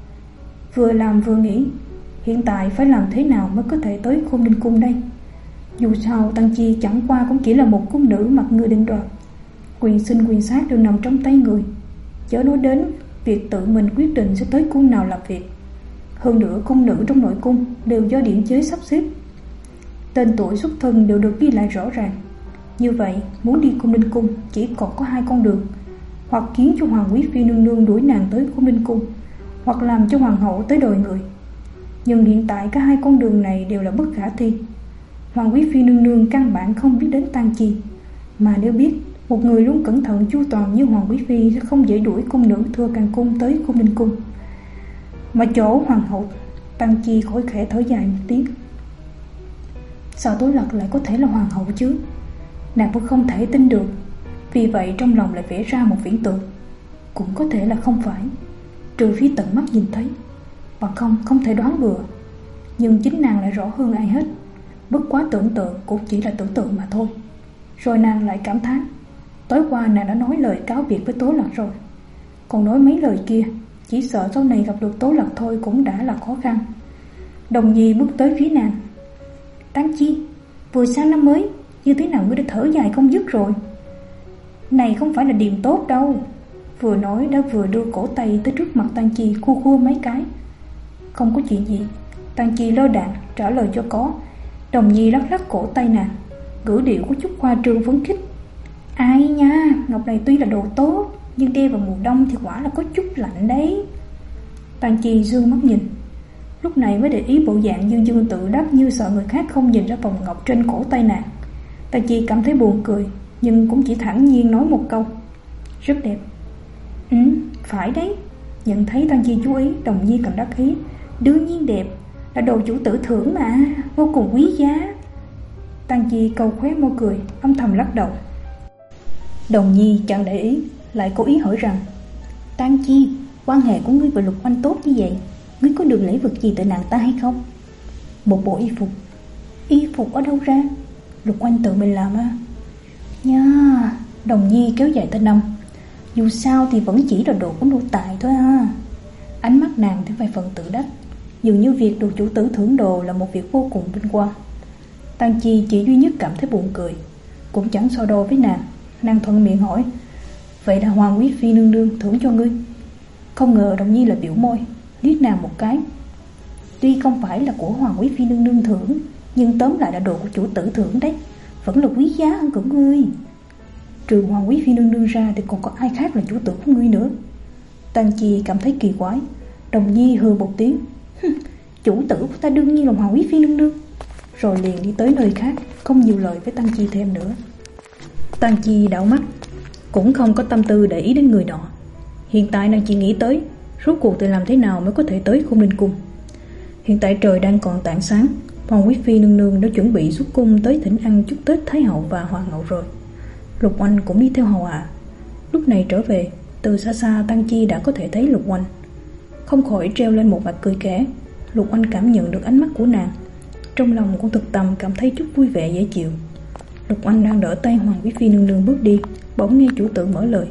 Vừa làm vừa nghĩ, hiện tại phải làm thế nào mới có thể tới Khôn Ninh Cung đây? Dù sao Tăng Chi chẳng qua cũng chỉ là một cung nữ mặc người định đoạt, quyền sinh quyền sát đều nằm trong tay người, chớ nói đến việc tự mình quyết định sẽ tới cung nào làm việc. Hơn nữa cung nữ trong nội cung đều do điện chế sắp xếp, tên tuổi xuất thân đều được ghi lại rõ ràng. Như vậy muốn đi Khôn Ninh Cung chỉ còn có hai con đường, hoặc khiến cho Hoàng Quý Phi nương nương đuổi nàng tới Khôn Ninh Cung, hoặc làm cho hoàng hậu tới đòi người. Nhưng hiện tại cả hai con đường này đều là bất khả thi. Hoàng Quý Phi nương nương căn bản không biết đến Tăng Chi, mà nếu biết, một người luôn cẩn thận chu toàn như Hoàng Quý Phi sẽ không dễ đuổi cung nữ Thừa Càn Cung tới Khôn Ninh Cung. Mà chỗ hoàng hậu, Tăng Chi khỏi khẽ thở dài một tiếng. Sao Tố Lạc lại có thể là hoàng hậu chứ? Nàng vẫn không thể tin được. Vì vậy trong lòng lại vẽ ra một viễn tượng. Cũng có thể là không phải, trừ phi tận mắt nhìn thấy, bằng không không thể đoán bừa. Nhưng chính nàng lại rõ hơn ai hết. Bất quá tưởng tượng cũng chỉ là tưởng tượng mà thôi. Rồi nàng lại cảm thán, tối qua nàng đã nói lời cáo biệt với Tố Lạc rồi, còn nói mấy lời kia chỉ sợ sau này gặp được Tố Lạc thôi cũng đã là khó khăn. Đồng Nhi bước tới phía nàng. Tăng Chi, vừa sang năm mới, như thế nào ngươi đã thở dài không dứt rồi? Này không phải là điềm tốt đâu. Vừa nói đã vừa đưa cổ tay tới trước mặt Tăng Chi khua khua mấy cái. Không có chuyện gì. Tăng Chi lơ đạn trả lời cho có. Đồng Nhi lắc lắc cổ tay nàng, ngữ điệu có chút khoa trương phấn khích. Ai nha, ngọc này tuy là đồ tốt, nhưng đeo vào mùa đông thì quả là có chút lạnh đấy. Tăng Chi dương mắt nhìn, lúc này mới để ý bộ dạng dương dương tự đắc, như sợ người khác không nhìn ra vòng ngọc trên cổ tay nàng. Tăng Chi cảm thấy buồn cười, nhưng cũng chỉ thản nhiên nói một câu, rất đẹp. Ừ, phải đấy. Nhận thấy Tăng Chi chú ý, Đồng Nhi càng đắc ý. Đương nhiên đẹp, là đồ chủ tử thưởng mà, vô cùng quý giá. Tăng Chi câu khóe môi cười, âm thầm lắc đầu. Đồng Nhi chẳng để ý, lại cố ý hỏi rằng, Tăng Chi, quan hệ của ngươi và Lục Oanh tốt như vậy, ngươi có được lễ vật gì từ nàng ta hay không? Một bộ y phục. Y phục ở đâu ra? Lục Oanh tự mình làm à? Nha. Đồng Nhi kéo dài tên năm. Dù sao thì vẫn chỉ là đồ của nô tài thôi à. Ánh mắt nàng thêm vài phần tự đắc, dường như việc được chủ tử thưởng đồ là một việc vô cùng vinh quang. Tăng Chi chỉ duy nhất cảm thấy buồn cười, cũng chẳng so đo với nàng. Nàng thuận miệng hỏi, vậy là Hoàng Quý Phi nương nương thưởng cho ngươi? Không ngờ Đồng Nhi là biểu môi, liếc nàng một cái. Tuy không phải là của Hoàng Quý Phi nương nương thưởng, nhưng tóm lại là đồ của chủ tử thưởng đấy. vẫn là quý giá hơn của ngươi. Trừ Hoàng quý phi nương nương ra thì còn có ai khác là chủ tử của ngươi nữa. Tang Chi cảm thấy kỳ quái. Đồng Nhi hừ một tiếng. Chủ tử của ta đương nhiên là Hoàng quý phi nương nương. Rồi liền đi tới nơi khác, không nhiều lời với Tang Chi thêm nữa. Tang Chi đảo mắt, cũng không có tâm tư để ý đến người nọ. Hiện tại nàng chỉ nghĩ tới rốt cuộc thì làm thế nào mới có thể tới Khôn Ninh Cung. Hiện tại trời đang còn tảng sáng, Hoàng quý phi nương nương đã chuẩn bị xuất cung tới thỉnh ăn chúc Tết Thái hậu và Hoàng hậu rồi. Lục Oanh cũng đi theo hầu hạ. Lúc này trở về, từ xa xa Tang Chi đã có thể thấy Lục Oanh, không khỏi treo lên một mặt cười khẽ. Lục Oanh cảm nhận được ánh mắt của nàng, trong lòng cũng thực tâm cảm thấy chút vui vẻ dễ chịu. Lục Oanh đang đỡ tay Hoàng quý phi nương nương bước đi, bỗng nghe chủ tử mở lời.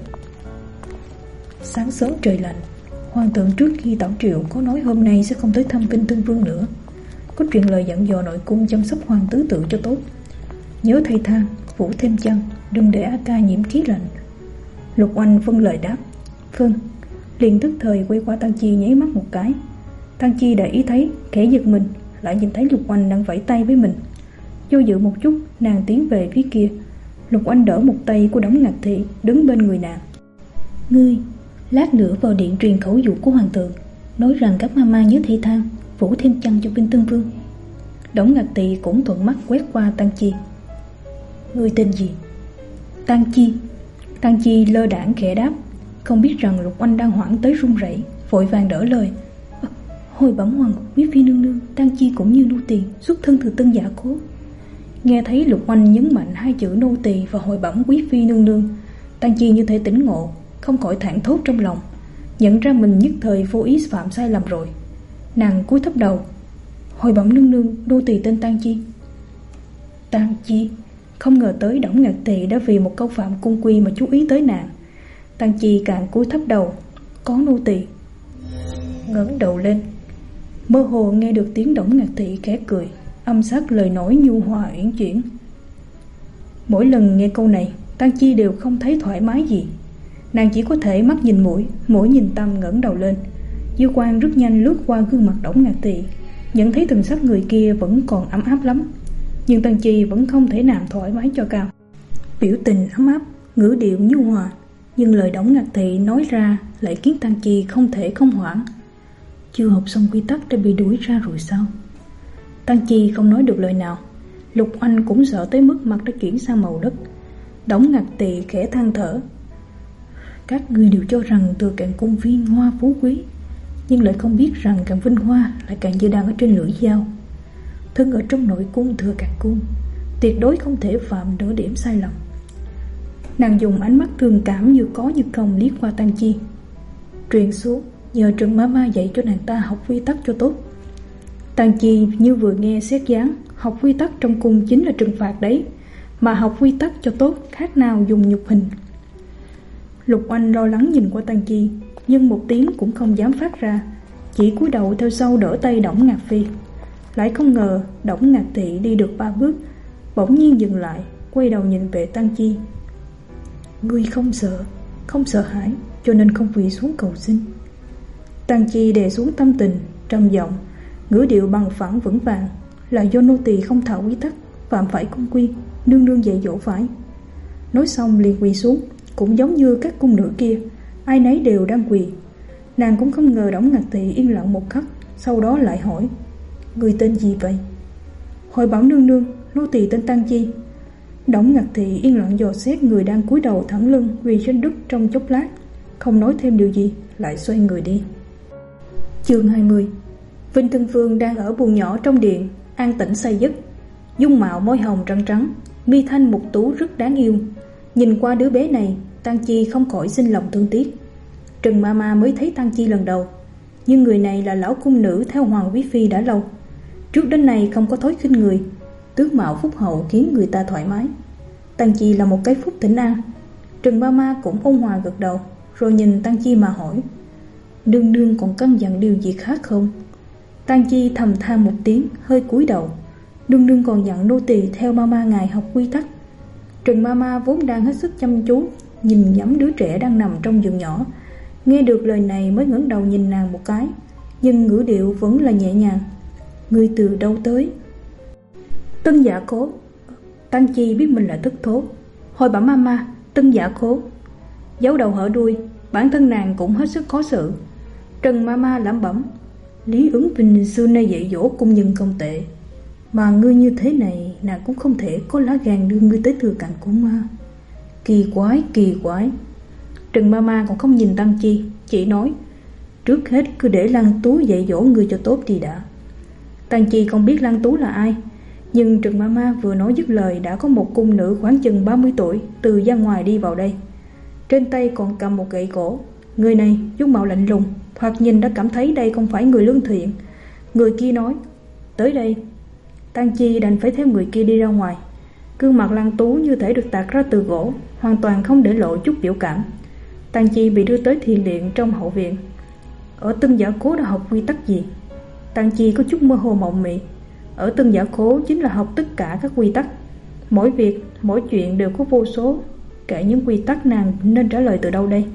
Sáng sớm trời lạnh, hoàng thượng trước khi tảo triều có nói hôm nay sẽ không tới thăm Vinh Tương Vương nữa, có truyền lời dặn dò nội cung chăm sóc hoàng tứ tự cho tốt, nhớ thay thang phủ thêm chăn, đừng để A Ca nhiễm khí lạnh. Lục Oanh vâng lời đáp. Vâng. Liền tức thời quay qua Tang Chi nháy mắt một cái. Tang Chi để ý thấy, khẽ giật mình, lại nhìn thấy Lục Oanh đang vẫy tay với mình. Do dự một chút, nàng tiến về phía kia. Lục Oanh đỡ một tay của Đổng Ngạc Thị đứng bên người nàng. Ngươi, lát nữa vào điện truyền khẩu dụ của hoàng thượng, nói rằng các mama nhớ thay thang phủ thêm chăn cho Vinh Tương Vương. Đổng Ngạc Thị cũng thuận mắt quét qua Tang Chi. Ngươi tên gì? Tang Chi. Tang Chi lơ đãng khẽ đáp, không biết rằng Lục Oanh đang hoảng tới run rẩy, vội vàng đỡ lời. À, hồi bẩm hoàng quý phi nương nương, Tang Chi cũng như nô tỳ xuất thân từ Tân Dạ Cố. Nghe thấy Lục Oanh nhấn mạnh hai chữ nô tỳ và hồi bẩm quý phi nương nương, Tang Chi như thể tỉnh ngộ, không khỏi thảng thốt trong lòng, nhận ra mình nhất thời vô ý phạm sai lầm rồi. Nàng cúi thấp đầu. Hồi bẩm nương nương, nô tỳ tên Tang Chi. Tang Chi. Không ngờ tới Đổng Ngạc Thị đã vì một câu phạm cung quy mà chú ý tới nàng. Tang Chi càng cúi thấp đầu. Có nô tỳ. Ngẩng đầu lên, mơ hồ nghe được tiếng Đổng Ngạc Thị khẽ cười, âm sắc lời nói nhu hòa uyển chuyển. Mỗi lần nghe câu này, Tang Chi đều không thấy thoải mái gì. Nàng chỉ có thể mắt nhìn mũi, mũi nhìn tâm, ngẩng đầu lên. Dư quang rất nhanh lướt qua gương mặt Đổng Ngạc Thị, nhận thấy thần sắc người kia vẫn còn ấm áp lắm, nhưng Tang Chi vẫn không thể nào thoải mái cho cao. Biểu tình ấm áp, ngữ điệu nhu hòa, nhưng lời Đổng Ngạc Thị nói ra lại khiến Tang Chi không thể không hoảng. Chưa học xong quy tắc đã bị đuổi ra rồi sao? Tang Chi không nói được lời nào. Lục Oanh cũng sợ tới mức mặt đã chuyển sang màu đất. Đổng Ngạc Thị khẽ than thở. Các người đều cho rằng Thừa Càn Cung viên hoa phú quý, nhưng lại không biết rằng càng vinh hoa lại càng như đang ở trên lưỡi dao. Thân ở trong nội cung Thừa Càn Cung, tuyệt đối không thể phạm nửa điểm sai lầm. Nàng dùng ánh mắt thương cảm như có như không liếc qua Tang Chi. Truyền xuống, nhờ Trần Mama dạy cho nàng ta học quy tắc cho tốt. Tang Chi như vừa nghe xét dáng, học quy tắc trong cung chính là trừng phạt đấy, mà học quy tắc cho tốt khác nào dùng nhục hình. Lục Oanh lo lắng nhìn qua Tang Chi, nhưng một tiếng cũng không dám phát ra, chỉ cúi đầu theo sau đỡ tay Đổng Ngạc Phi. Lại không ngờ Đổng Ngạc Thị đi được ba bước, bỗng nhiên dừng lại, quay đầu nhìn về Tang Chi. Ngươi không sợ, không sợ hãi, cho nên không quỳ xuống cầu xin. Tang Chi đè xuống tâm tình, trầm giọng, ngữ điệu bằng phẳng vững vàng. Là do nô tỳ không thạo quy tắc, phạm phải cung quy, nương nương dạy dỗ phải. Nói xong liền quỳ xuống, cũng giống như các cung nữ kia, ai nấy đều đang quỳ. Nàng cũng không ngờ Đổng Ngạc Thị yên lặng một khắc, sau đó lại hỏi. Người tên gì vậy? Hồi bảo nương nương, nô tỳ tên Tang Chi. Đổng Ngạc Thị yên lặng dò xét người đang cúi đầu thẳng lưng quỳ trên đất trong chốc lát, không nói thêm điều gì, lại xoay người đi. Chương hai mươi. Vinh Tương Vương đang ở buồng nhỏ trong điện, an tĩnh say giấc. Dung mạo môi hồng trắng trắng, mi thanh mục tú rất đáng yêu. Nhìn qua đứa bé này, Tang Chi không khỏi sinh lòng thương tiếc. Trần Mama mới thấy Tang Chi lần đầu, nhưng người này là lão cung nữ theo Hoàng quý phi đã lâu, trước đến nay không có thói khinh người, tướng mạo phúc hậu khiến người ta thoải mái. Tang Chi là một cái phúc thỉnh an. Trần Mama cũng ôn hòa gật đầu, rồi nhìn Tang Chi mà hỏi. Nương nương còn căn dặn điều gì khác không? Tang Chi thầm than một tiếng, hơi cúi đầu. Nương nương còn dặn nô tỳ theo Mama ngài học quy tắc. Trần Mama vốn đang hết sức chăm chú nhìn nhắm đứa trẻ đang nằm trong giường nhỏ, nghe được lời này mới ngẩng đầu nhìn nàng một cái, nhưng ngữ điệu vẫn là nhẹ nhàng. Ngươi từ đâu tới? Tân Dạ Cố. Tăng Chi biết mình là thất thố. Hồi bẩm mama, Tân giả khố. Giấu đầu hở đuôi, bản thân nàng cũng hết sức khó xử. Trần mama lẩm bẩm, Lý Ứng Vinh xưa nay dạy dỗ cung nhân không tệ, mà ngươi như thế này, nàng cũng không thể có lá gan đưa ngươi tới Thừa Càn Cung mà. Kỳ quái, kỳ quái. Trần mama còn không nhìn Tăng Chi, chỉ nói, trước hết cứ để Lăng Tú dạy dỗ ngươi cho tốt đi đã. Tăng Chi không biết Lăng Tú là ai, nhưng Trần mama vừa nói dứt lời đã có một cung nữ khoảng chừng ba mươi tuổi từ ra ngoài đi vào đây. Trên tay còn cầm một gậy gỗ. Người này dung mạo lạnh lùng, thoạt nhìn đã cảm thấy đây không phải người lương thiện. Người kia nói, tới đây. Tăng Chi đành phải theo người kia đi ra ngoài. Gương mặt Lăng Tú như thể được tạc ra từ gỗ, hoàn toàn không để lộ chút biểu cảm. Tăng Chi bị đưa tới thiền điện trong hậu viện. Ở Tân Giả Cố đã học quy tắc gì? Tăng Chi có chút mơ hồ mộng mị. Ở Tân Giả Cố chính là học tất cả các quy tắc. Mỗi việc, mỗi chuyện đều có vô số. Kể những quy tắc, nàng nên trả lời từ đâu đây?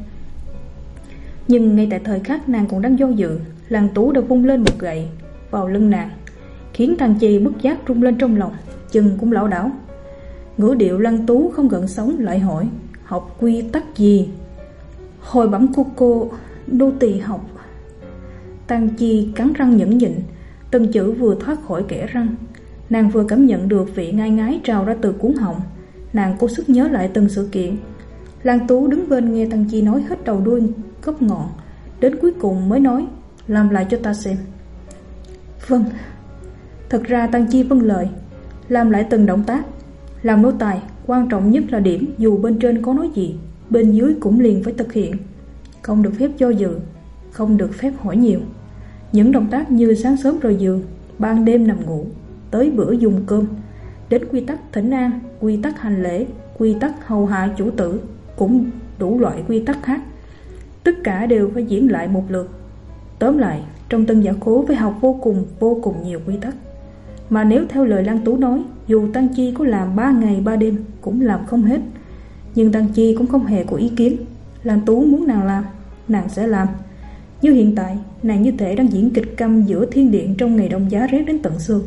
Nhưng ngay tại thời khắc nàng còn đang do dự, Lăng Tú đã vung lên một gậy vào lưng nàng, khiến Tăng Chi bất giác rung lên trong lòng, chân cũng lảo đảo. Ngữ điệu Lăng Tú không gợn sóng lại hỏi, học quy tắc gì? Hồi bẩm cô cô, nô tỳ học. Tăng Chi cắn răng nhẫn nhịn, từng chữ vừa thoát khỏi kẽ răng. Nàng vừa cảm nhận được vị ngai ngái trào ra từ cuống họng. Nàng cố sức nhớ lại từng sự kiện. Lăng Tú đứng bên nghe Tăng Chi nói hết đầu đuôi gốc ngọn, đến cuối cùng mới nói, làm lại cho ta xem. Vâng. Thật ra Tăng Chi vâng lời, làm lại từng động tác. Làm nô tài, quan trọng nhất là điểm dù bên trên có nói gì, bên dưới cũng liền phải thực hiện. Không được phép do dự, không được phép hỏi nhiều. Những động tác như sáng sớm rời giường, ban đêm nằm ngủ, tới bữa dùng cơm, đến quy tắc thỉnh an, quy tắc hành lễ, quy tắc hầu hạ chủ tử, cũng đủ loại quy tắc khác. Tất cả đều phải diễn lại một lượt. Tóm lại, trong Tân Giả Cố phải học vô cùng vô cùng nhiều quy tắc. Mà nếu theo lời Lăng Tú nói, dù Tăng Chi có làm ba ngày ba đêm cũng làm không hết. Nhưng Tăng Chi cũng không hề có ý kiến. Lăng Tú muốn nàng làm, nàng sẽ làm. Như hiện tại, nàng như thể đang diễn kịch câm giữa thiên điện trong ngày đông giá rét đến tận xương.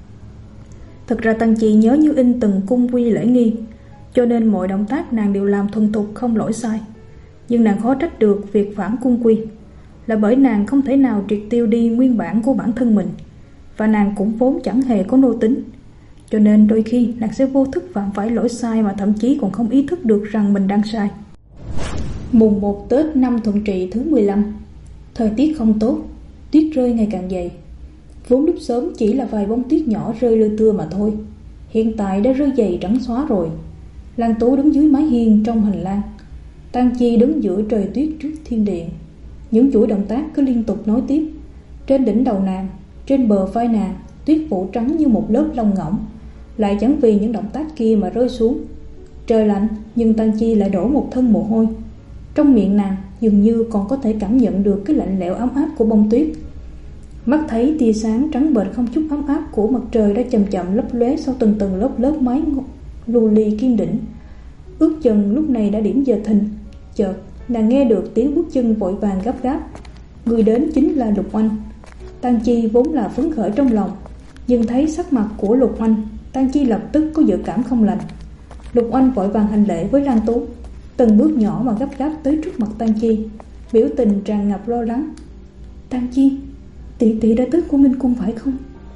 Thật ra Tăng Chi nhớ như in từng cung quy lễ nghi, cho nên mọi động tác nàng đều làm thuần thục không lỗi sai. Nhưng nàng khó trách được việc phản cung quy, là bởi nàng không thể nào triệt tiêu đi nguyên bản của bản thân mình, và nàng cũng vốn chẳng hề có nô tính. Cho nên đôi khi nàng sẽ vô thức phạm phải lỗi sai mà thậm chí còn không ý thức được rằng mình đang sai. Mùng một Tết năm Thuận Trị thứ mười lăm. Thời tiết không tốt, tuyết rơi ngày càng dày. Vốn lúc sớm chỉ là vài bông tuyết nhỏ rơi lưa tưa mà thôi, hiện tại đã rơi dày trắng xóa rồi. Lăng Tú đứng dưới mái hiên trong hành lang, Tăng Chi đứng giữa trời tuyết trước thiên điện. Những chuỗi động tác cứ liên tục nối tiếp. Trên đỉnh đầu nàng, trên bờ vai nàng, tuyết phủ trắng như một lớp lông ngỗng, lại chẳng vì những động tác kia mà rơi xuống. Trời lạnh, nhưng Tăng Chi lại đổ một thân mồ hôi. Trong miệng nàng dường như còn có thể cảm nhận được cái lạnh lẽo ấm áp của bông tuyết. Mắt thấy tia sáng trắng bệch không chút ấm áp của mặt trời đã chậm chậm lấp lóe sau từng tầng lớp lớp mái lưu ly kim đỉnh. Ước chừng lúc này đã điểm giờ thìn. Chợt nàng nghe được tiếng bước chân vội vàng gấp gáp. Người đến chính là Lục Oanh. Tăng Chi vốn là phấn khởi trong lòng, nhưng thấy sắc mặt của Lục Oanh, Tăng Chi lập tức có dự cảm không lành. Lục Oanh vội vàng hành lễ với Lăng Tú, từng bước nhỏ mà gấp gáp tới trước mặt Tăng Chi, biểu tình tràn ngập lo lắng. Tăng Chi, tỷ tỷ đã tới Cung Ninh Cung phải không?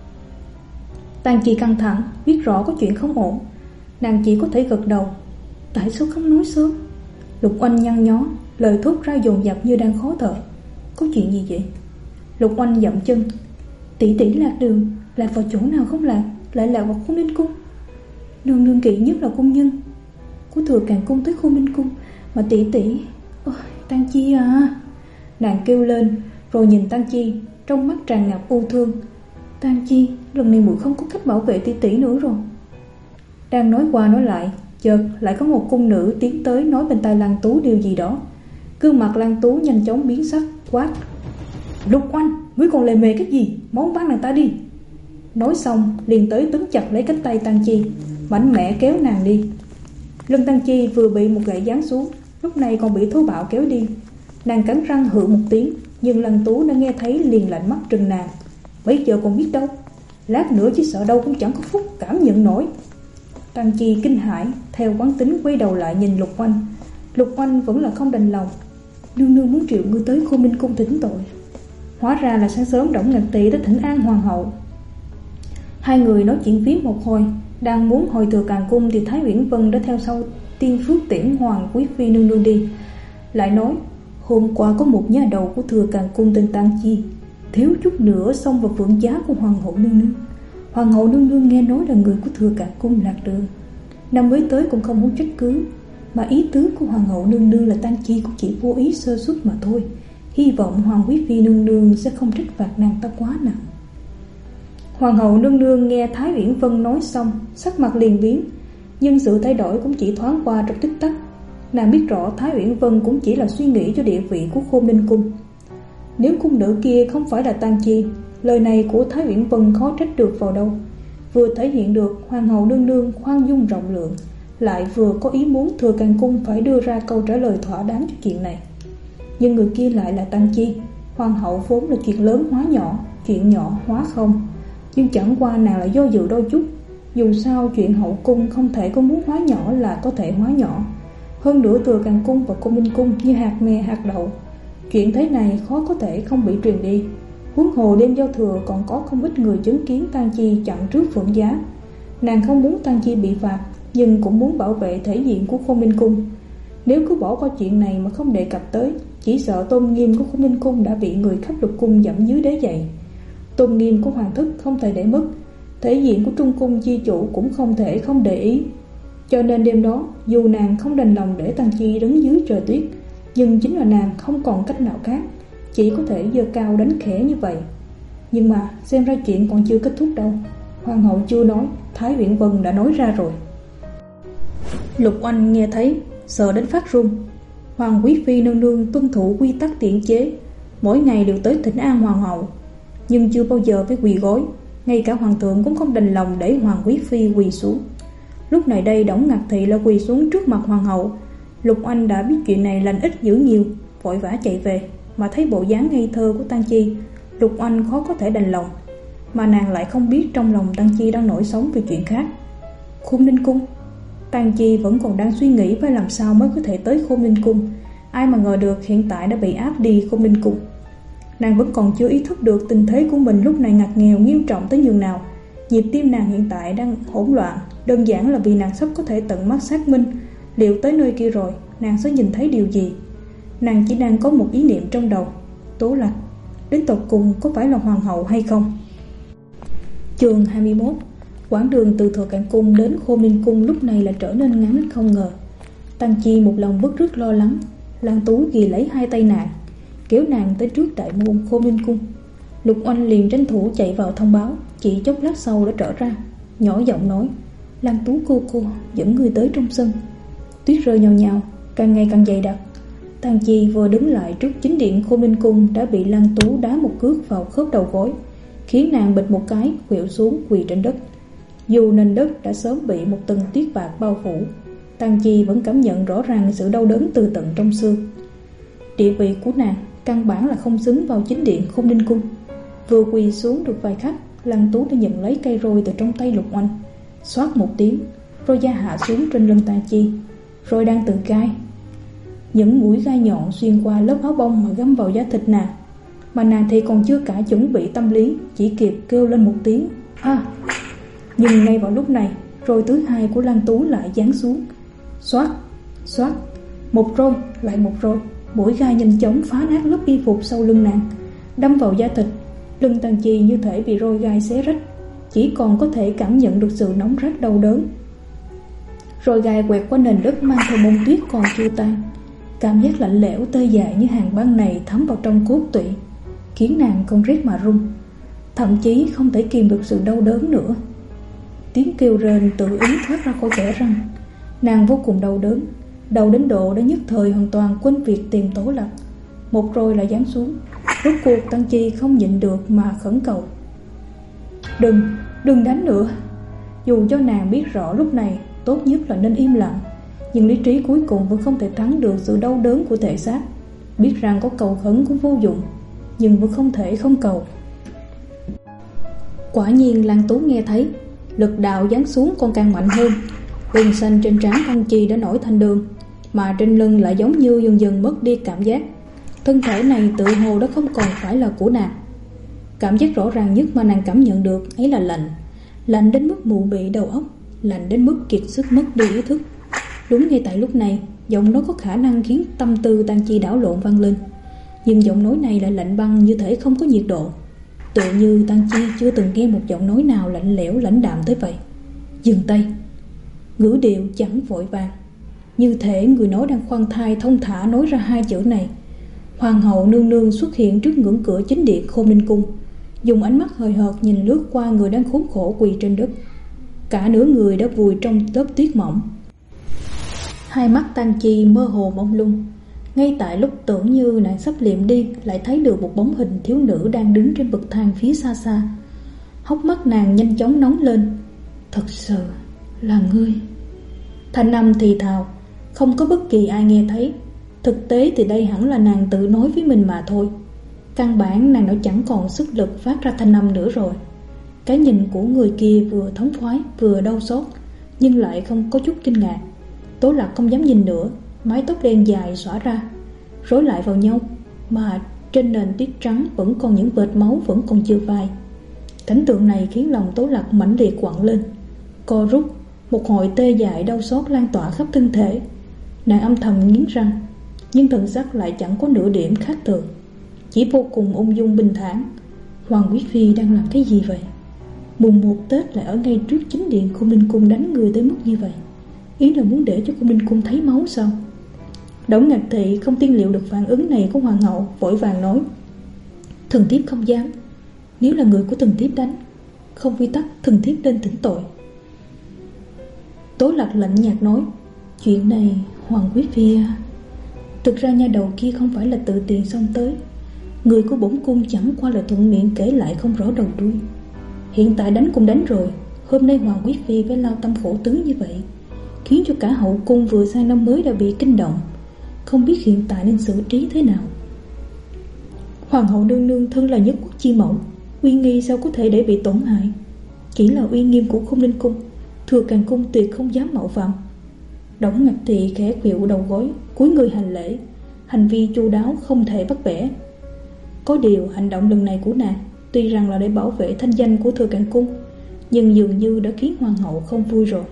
Tăng Chi căng thẳng, biết rõ có chuyện không ổn. Nàng chỉ có thể gật đầu. Tại sao không nói sớm? Lục Oanh nhăn nhó, lời thốt ra dồn dập như đang khó thở. Có chuyện gì vậy? Lục Oanh dậm chân. Tỷ tỷ lạc đường, lạc vào chỗ nào không lạc, lại lạc vào Cung Ninh Cung. Nương nương kỵ nhất là cung nhân của Thừa Càn Cung tới Cung Ninh Cung, mà tỷ tỷ... Ôi, Tăng Chi à! Nàng kêu lên, rồi nhìn Tăng Chi, trong mắt tràn ngập u thương. Tăng Chi, lần này muội không có cách bảo vệ tỷ tỷ nữa rồi. Đang nói qua nói lại, chợt lại có một cung nữ tiến tới nói bên tai Lăng Tú điều gì đó. Gương mặt Lăng Tú nhanh chóng biến sắc, quát: Lục Oanh, ngươi còn lề mề cái gì? Mau bắt nàng ta đi! Nói xong liền tới túm chặt lấy cánh tay Tăng Chi, mạnh mẽ kéo nàng đi. Lưng Tăng Chi vừa bị một gậy giáng xuống, lúc này còn bị thô bạo kéo đi. Nàng cắn răng hự một tiếng, nhưng Lăng Tú đã nghe thấy liền lạnh mắt trừng nàng. Bây giờ còn biết đâu, lát nữa chỉ sợ đâu cũng chẳng có phúc cảm nhận nổi. Tăng Chi kinh hãi, theo quán tính quay đầu lại nhìn Lục Oanh. Lục Oanh vẫn là không đành lòng. Nương nương muốn triệu ngươi tới Khôn Ninh cung thỉnh tội. Hóa ra là sáng sớm Đổng Ngạc Tỵ tới thỉnh an hoàng hậu. Hai người nói chuyện phím một hồi, đang muốn hồi thừa Càn cung thì Thái Uyển Vân đã theo sau tiên phước tiễn Hoàng quý phi nương nương đi. Lại nói hôm qua có một nha đầu của thừa Càn cung tên Tăng Chi, thiếu chút nữa xông vào phượng giá của hoàng hậu nương nương. Hoàng hậu nương nương nghe nói là người của thừa Càn cung lạc đường, năm mới tới cũng không muốn trách cứ, mà ý tứ của hoàng hậu nương nương là Tăng Chi cũng chỉ vô ý sơ suất mà thôi. Hy vọng hoàng quý phi nương nương sẽ không trách phạt nàng ta quá nặng. Hoàng hậu nương nương nghe Thái Uyển Vân nói xong, sắc mặt liền biến, nhưng sự thay đổi cũng chỉ thoáng qua trong tích tắc. Nàng biết rõ Thái Uyển Vân cũng chỉ là suy nghĩ cho địa vị của Khôn Ninh cung. Nếu cung nữ kia không phải là Tăng Chi, lời này của Thái Uyển Vân khó trách được vào đâu. Vừa thể hiện được hoàng hậu nương nương khoan dung rộng lượng, lại vừa có ý muốn thừa Càn cung phải đưa ra câu trả lời thỏa đáng cho chuyện này. Nhưng người kia lại là Tăng Chi. Hoàng hậu vốn là chuyện lớn hóa nhỏ, chuyện nhỏ hóa không. Nhưng chẳng qua nàng lại do dự đôi chút. Dù sao chuyện hậu cung không thể có muốn hóa nhỏ là có thể hóa nhỏ. Hơn nữa thừa Càn cung và Khôn Ninh cung như hạt me hạt đậu, chuyện thế này khó có thể không bị truyền đi. Huống hồ đêm giao thừa còn có không ít người chứng kiến Tăng Chi chặn trước phượng giá. Nàng không muốn Tăng Chi bị phạt, nhưng cũng muốn bảo vệ thể diện của Khôn Ninh cung. Nếu cứ bỏ qua chuyện này mà không đề cập tới, chỉ sợ tôn nghiêm của Khôn Ninh cung đã bị người khắp lục cung dẫm dưới đế giày. Tôn nghiêm của hoàng thất không thể để mất, thể diện của trung cung chi chủ cũng không thể không để ý. Cho nên đêm đó, dù nàng không đành lòng để Tăng Chi đứng dưới trời tuyết, nhưng chính là nàng không còn cách nào khác, chỉ có thể giơ cao đánh khẽ như vậy. Nhưng mà xem ra chuyện còn chưa kết thúc đâu. Hoàng hậu chưa nói, Thái Uyển Vân đã nói ra rồi. Lục Oanh nghe thấy, sợ đến phát run. Hoàng quý phi nương nương tuân thủ quy tắc tiện chế, mỗi ngày đều tới thỉnh an hoàng hậu, nhưng chưa bao giờ phải quỳ gối. Ngay cả hoàng thượng cũng không đành lòng để hoàng quý phi quỳ xuống. Lúc này đây Đổng Ngạc Thị là quỳ xuống trước mặt hoàng hậu. Lục Oanh đã biết chuyện này lành ít dữ nhiều, vội vã chạy về. Mà thấy bộ dáng ngây thơ của Tăng Chi, Lục Oanh khó có thể đành lòng. Mà nàng lại không biết trong lòng Tăng Chi đang nổi sóng về chuyện khác. Khôn Ninh cung. Tăng Chi vẫn còn đang suy nghĩ phải làm sao mới có thể tới Khôn Ninh cung. Ai mà ngờ được hiện tại đã bị áp đi Khôn Ninh cung. Nàng vẫn còn chưa ý thức được tình thế của mình lúc này ngặt nghèo nghiêm trọng tới nhường nào. Nhịp tim nàng hiện tại đang hỗn loạn, đơn giản là vì nàng sắp có thể tận mắt xác minh liệu tới nơi kia rồi nàng sẽ nhìn thấy điều gì. Nàng chỉ đang có một ý niệm trong đầu: Tố Lạc đến tột cùng có phải là hoàng hậu hay không? Chương hai mươi mốt. Quãng đường từ thừa Càn cung đến Khôn Ninh cung lúc này là trở nên ngắn không ngờ. Tăng Chi một lòng bức rứt lo lắng. Lan Tú ghi lấy hai tay nàng, kéo nàng tới trước đại môn Khôn Ninh cung. Lục Oanh liền tranh thủ chạy vào thông báo, chỉ chốc lát sau đã trở ra, nhỏ giọng nói: Lan Tú cô cô dẫn người tới trong sân. Tuyết rơi nhào nhào, càng ngày càng dày đặc. Tăng Chi vừa đứng lại trước chính điện Khôn Ninh cung đã bị Lan Tú đá một cước vào khớp đầu gối, khiến nàng bịch một cái khuỵu xuống quỳ trên đất. Dù nền đất đã sớm bị một tầng tuyết bạc bao phủ, Tăng Chi vẫn cảm nhận rõ ràng sự đau đớn từ tận trong xương. Địa vị của nàng căn bản là không xứng vào chính điện Khôn Ninh cung. Vừa quỳ xuống được vài khắc, Lan Tú đã nhận lấy cây roi từ trong tay Lục Oanh. Xoát một tiếng, roi da hạ xuống trên lưng Tăng Chi. Roi đang tự gai, những mũi gai nhọn xuyên qua lớp áo bông mà găm vào da thịt nàng. Mà nàng thì còn chưa cả chuẩn bị tâm lý, chỉ kịp kêu lên một tiếng à. Nhưng ngay vào lúc này, roi thứ hai của Lan Tú lại giáng xuống. Xoát, xoát, một roi lại một roi. Mũi gai nhanh chóng phá nát lớp y phục sau lưng nàng, đâm vào da thịt. Lưng Tăng Chi như thể bị roi gai xé rách, chỉ còn có thể cảm nhận được sự nóng rát đau đớn. Roi gai quẹt qua nền đất mang theo bông tuyết còn chưa tan. Cảm giác lạnh lẽo tê dại như hàng băng này thấm vào trong cốt tủy, khiến nàng không rét mà run, thậm chí không thể kìm được sự đau đớn nữa. Tiếng kêu rên tự ý thoát ra khỏi kẽ răng. Nàng vô cùng đau đớn, đau đến độ đã nhất thời hoàn toàn quên việc tìm Tố Lạc. Một roi lại giáng xuống. Rốt cuộc Tăng Chi không nhịn được mà khẩn cầu: Đừng, đừng đánh nữa. Dù cho nàng biết rõ lúc này tốt nhất là nên im lặng, nhưng lý trí cuối cùng vẫn không thể thắng được sự đau đớn của thể xác. Biết rằng có cầu khẩn cũng vô dụng, nhưng vẫn không thể không cầu. Quả nhiên Lan Tú nghe thấy, lực đạo giáng xuống còn càng mạnh hơn. Gân xanh trên trán Tăng Chi đã nổi thành đường, mà trên lưng lại giống như dần dần mất đi cảm giác. Thân thể này tự hồ đã không còn phải là của nàng. Cảm giác rõ ràng nhất mà nàng cảm nhận được ấy là lạnh. Lạnh đến mức mụ mị đầu óc, lạnh đến mức kiệt sức mất đi ý thức. Đúng ngay tại lúc này, giọng nói có khả năng khiến tâm tư Tăng Chi đảo lộn vang lên. Nhưng giọng nói này lại lạnh băng như thể không có nhiệt độ. Tựa như Tăng Chi chưa từng nghe một giọng nói nào lạnh lẽo lãnh đạm tới vậy. Dừng tay. Ngữ điệu chẳng vội vàng, như thể người nói đang khoan thai thông thả nói ra hai chữ này. Hoàng hậu nương nương xuất hiện trước ngưỡng cửa chính điện Khôn Ninh Cung, dùng ánh mắt hời hợt nhìn lướt qua người đang khốn khổ quỳ trên đất. Cả nửa người đã vùi trong lớp tuyết mỏng. Hai mắt Tăng Chi mơ hồ mông lung. Ngay tại lúc tưởng như nàng sắp liệm đi, lại thấy được một bóng hình thiếu nữ đang đứng trên bậc thang phía xa xa. Hốc mắt nàng nhanh chóng nóng lên. Thật sự là ngươi. Thanh âm thì thào, không có bất kỳ ai nghe thấy. Thực tế thì đây hẳn là nàng tự nói với mình mà thôi. Căn bản nàng đã chẳng còn sức lực phát ra thanh âm nữa rồi. Cái nhìn của người kia vừa thống khoái vừa đau xót, nhưng lại không có chút kinh ngạc. Tố Lạc không dám nhìn nữa. Mái tóc đen dài xõa ra, rối lại vào nhau, mà trên nền tuyết trắng vẫn còn những vệt máu vẫn còn chưa phai. Cảnh tượng này khiến lòng Tố Lạc mãnh liệt quặn lên, co rút. Một hồi tê dại đau xót lan tỏa khắp thân thể. Nàng âm thầm nghiến răng, nhưng thần sắc lại chẳng có nửa điểm khác thường, chỉ vô cùng ung dung bình thản. Hoàng Quý Phi đang làm cái gì vậy? Mùng một Tết lại ở ngay trước chính điện Khôn Ninh Cung đánh người tới mức như vậy. Ý là muốn để cho Khôn Ninh Cung thấy máu sao? Đổng Ngạc Thị không tiên liệu được phản ứng này của hoàng hậu, vội vàng nói: thần thiếp không dám. Nếu là người của thần thiếp đánh, không quy tắc thần thiếp nên thỉnh tội. Tố Lạc lạnh nhạt nói: chuyện này Hoàng Quý Phi à, thực ra nha đầu kia không phải là tự tiện xông tới. Người của bổn cung chẳng qua là thuận miệng kể lại không rõ đầu đuôi. Hiện tại đánh cũng đánh rồi, hôm nay Hoàng Quý Phi phải lao tâm khổ tứ như vậy, khiến cho cả hậu cung vừa sang năm mới đã bị kinh động, không biết hiện tại nên xử trí thế nào. Hoàng hậu nương nương thân là nhất quốc chi mẫu, uy nghi sao có thể để bị tổn hại? Chỉ là uy nghiêm của Khôn Ninh Cung, Thừa Càng Cung tuyệt không dám mạo phạm. Đổng Ngạc Thị khẽ khuỵu đầu gối, cúi người hành lễ, hành vi chu đáo không thể bắt bẻ. Có điều hành động lần này của nàng tuy rằng là để bảo vệ thanh danh của Thừa Càng Cung, nhưng dường như đã khiến hoàng hậu không vui rồi.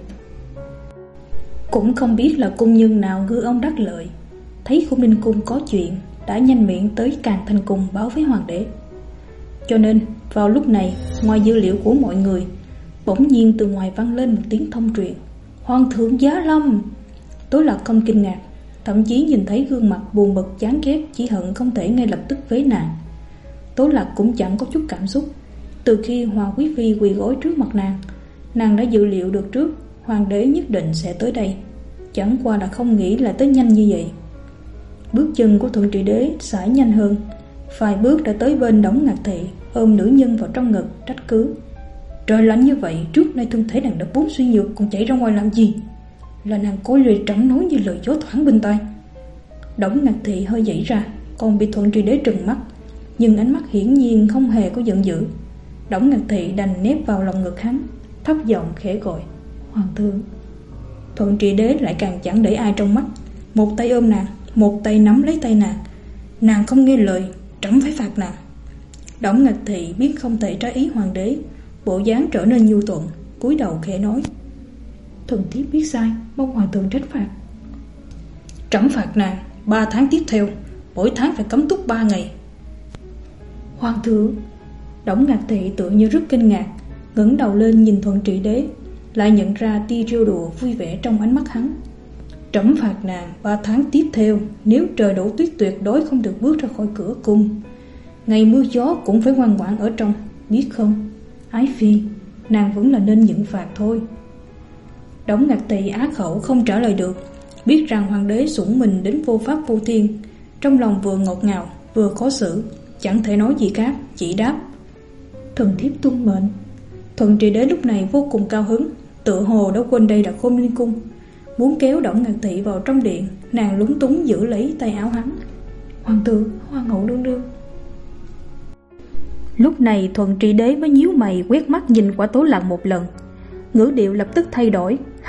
Cũng không biết là cung nhân nào ngư ông đắc lợi, thấy Khôn Ninh Cung có chuyện đã nhanh miệng tới Càn Thanh Cung báo với hoàng đế. Cho nên vào lúc này, ngoài dữ liệu của mọi người, bỗng nhiên từ ngoài vang lên một tiếng thông truyền: Hoàng thượng giá lâm. Tố Lạc không kinh ngạc, thậm chí nhìn thấy gương mặt buồn bực chán ghét, chỉ hận không thể ngay lập tức vế nàng. Tố Lạc cũng chẳng có chút cảm xúc. Từ khi Hoàng Quý Phi quỳ gối trước mặt nàng, nàng đã dự liệu được trước hoàng đế nhất định sẽ tới đây, chẳng qua là không nghĩ là tới nhanh như vậy. Bước chân của Thuận Trị Đế sải nhanh hơn, vài bước đã tới bên Đổng Ngạc Thị, ôm nữ nhân vào trong ngực trách cứ: trời lạnh như vậy, trước nay thân thể nàng đã vốn suy nhược, còn chạy ra ngoài làm gì? Là nàng cố lười trẫm nói như lời gió thoảng bên tai. Đổng Ngạc Thị hơi dãy ra, còn bị Thuận Trị Đế trừng mắt, nhưng ánh mắt hiển nhiên không hề có giận dữ. Đổng Ngạc Thị đành nép vào lòng ngực hắn, thấp giọng khẽ gọi: Hoàng thượng. Thuận Trị Đế lại càng chẳng để ai trong mắt, một tay ôm nàng, một tay nắm lấy tay nàng. Nàng không nghe lời, trẫm phải phạt nàng. Đổng Ngạc Thị biết không thể trái ý hoàng đế, bộ dáng trở nên nhu thuận, cúi đầu khẽ nói: thần thiếp biết sai, mong hoàng thượng trách phạt. Trẫm phạt nàng ba tháng tiếp theo, mỗi tháng phải cấm túc ba ngày. Hoàng thượng. Đổng Ngạc Thị tự như rất kinh ngạc, ngẩng đầu lên nhìn Thuận Trị Đế, lại nhận ra tia trêu đùa vui vẻ trong ánh mắt hắn. Trẫm phạt nàng ba tháng tiếp theo, nếu trời đổ tuyết tuyệt đối không được bước ra khỏi cửa cung. Ngày mưa gió cũng phải ngoan ngoãn ở trong, biết không? Ái Phi, nàng vẫn là nên nhận phạt thôi. Đổng Ngạc Thị á khẩu không trả lời được, biết rằng hoàng đế sủng mình đến vô pháp vô thiên, trong lòng vừa ngọt ngào vừa khó xử, chẳng thể nói gì khác, chỉ đáp: thần thiếp tuân mệnh. Thuận Trị Đế lúc này vô cùng cao hứng, tựa hồ đã quên đây là Khôn Ninh Cung, muốn kéo Đổng Ngạc Thị vào trong điện. Nàng lúng túng giữ lấy tay áo hắn: hoàng thượng, hoàng hậu nương nương. Lúc này Thuận Trị Đế mới nhíu mày quét mắt nhìn qua Tố Lạc một lần, ngữ điệu lập tức thay đổi,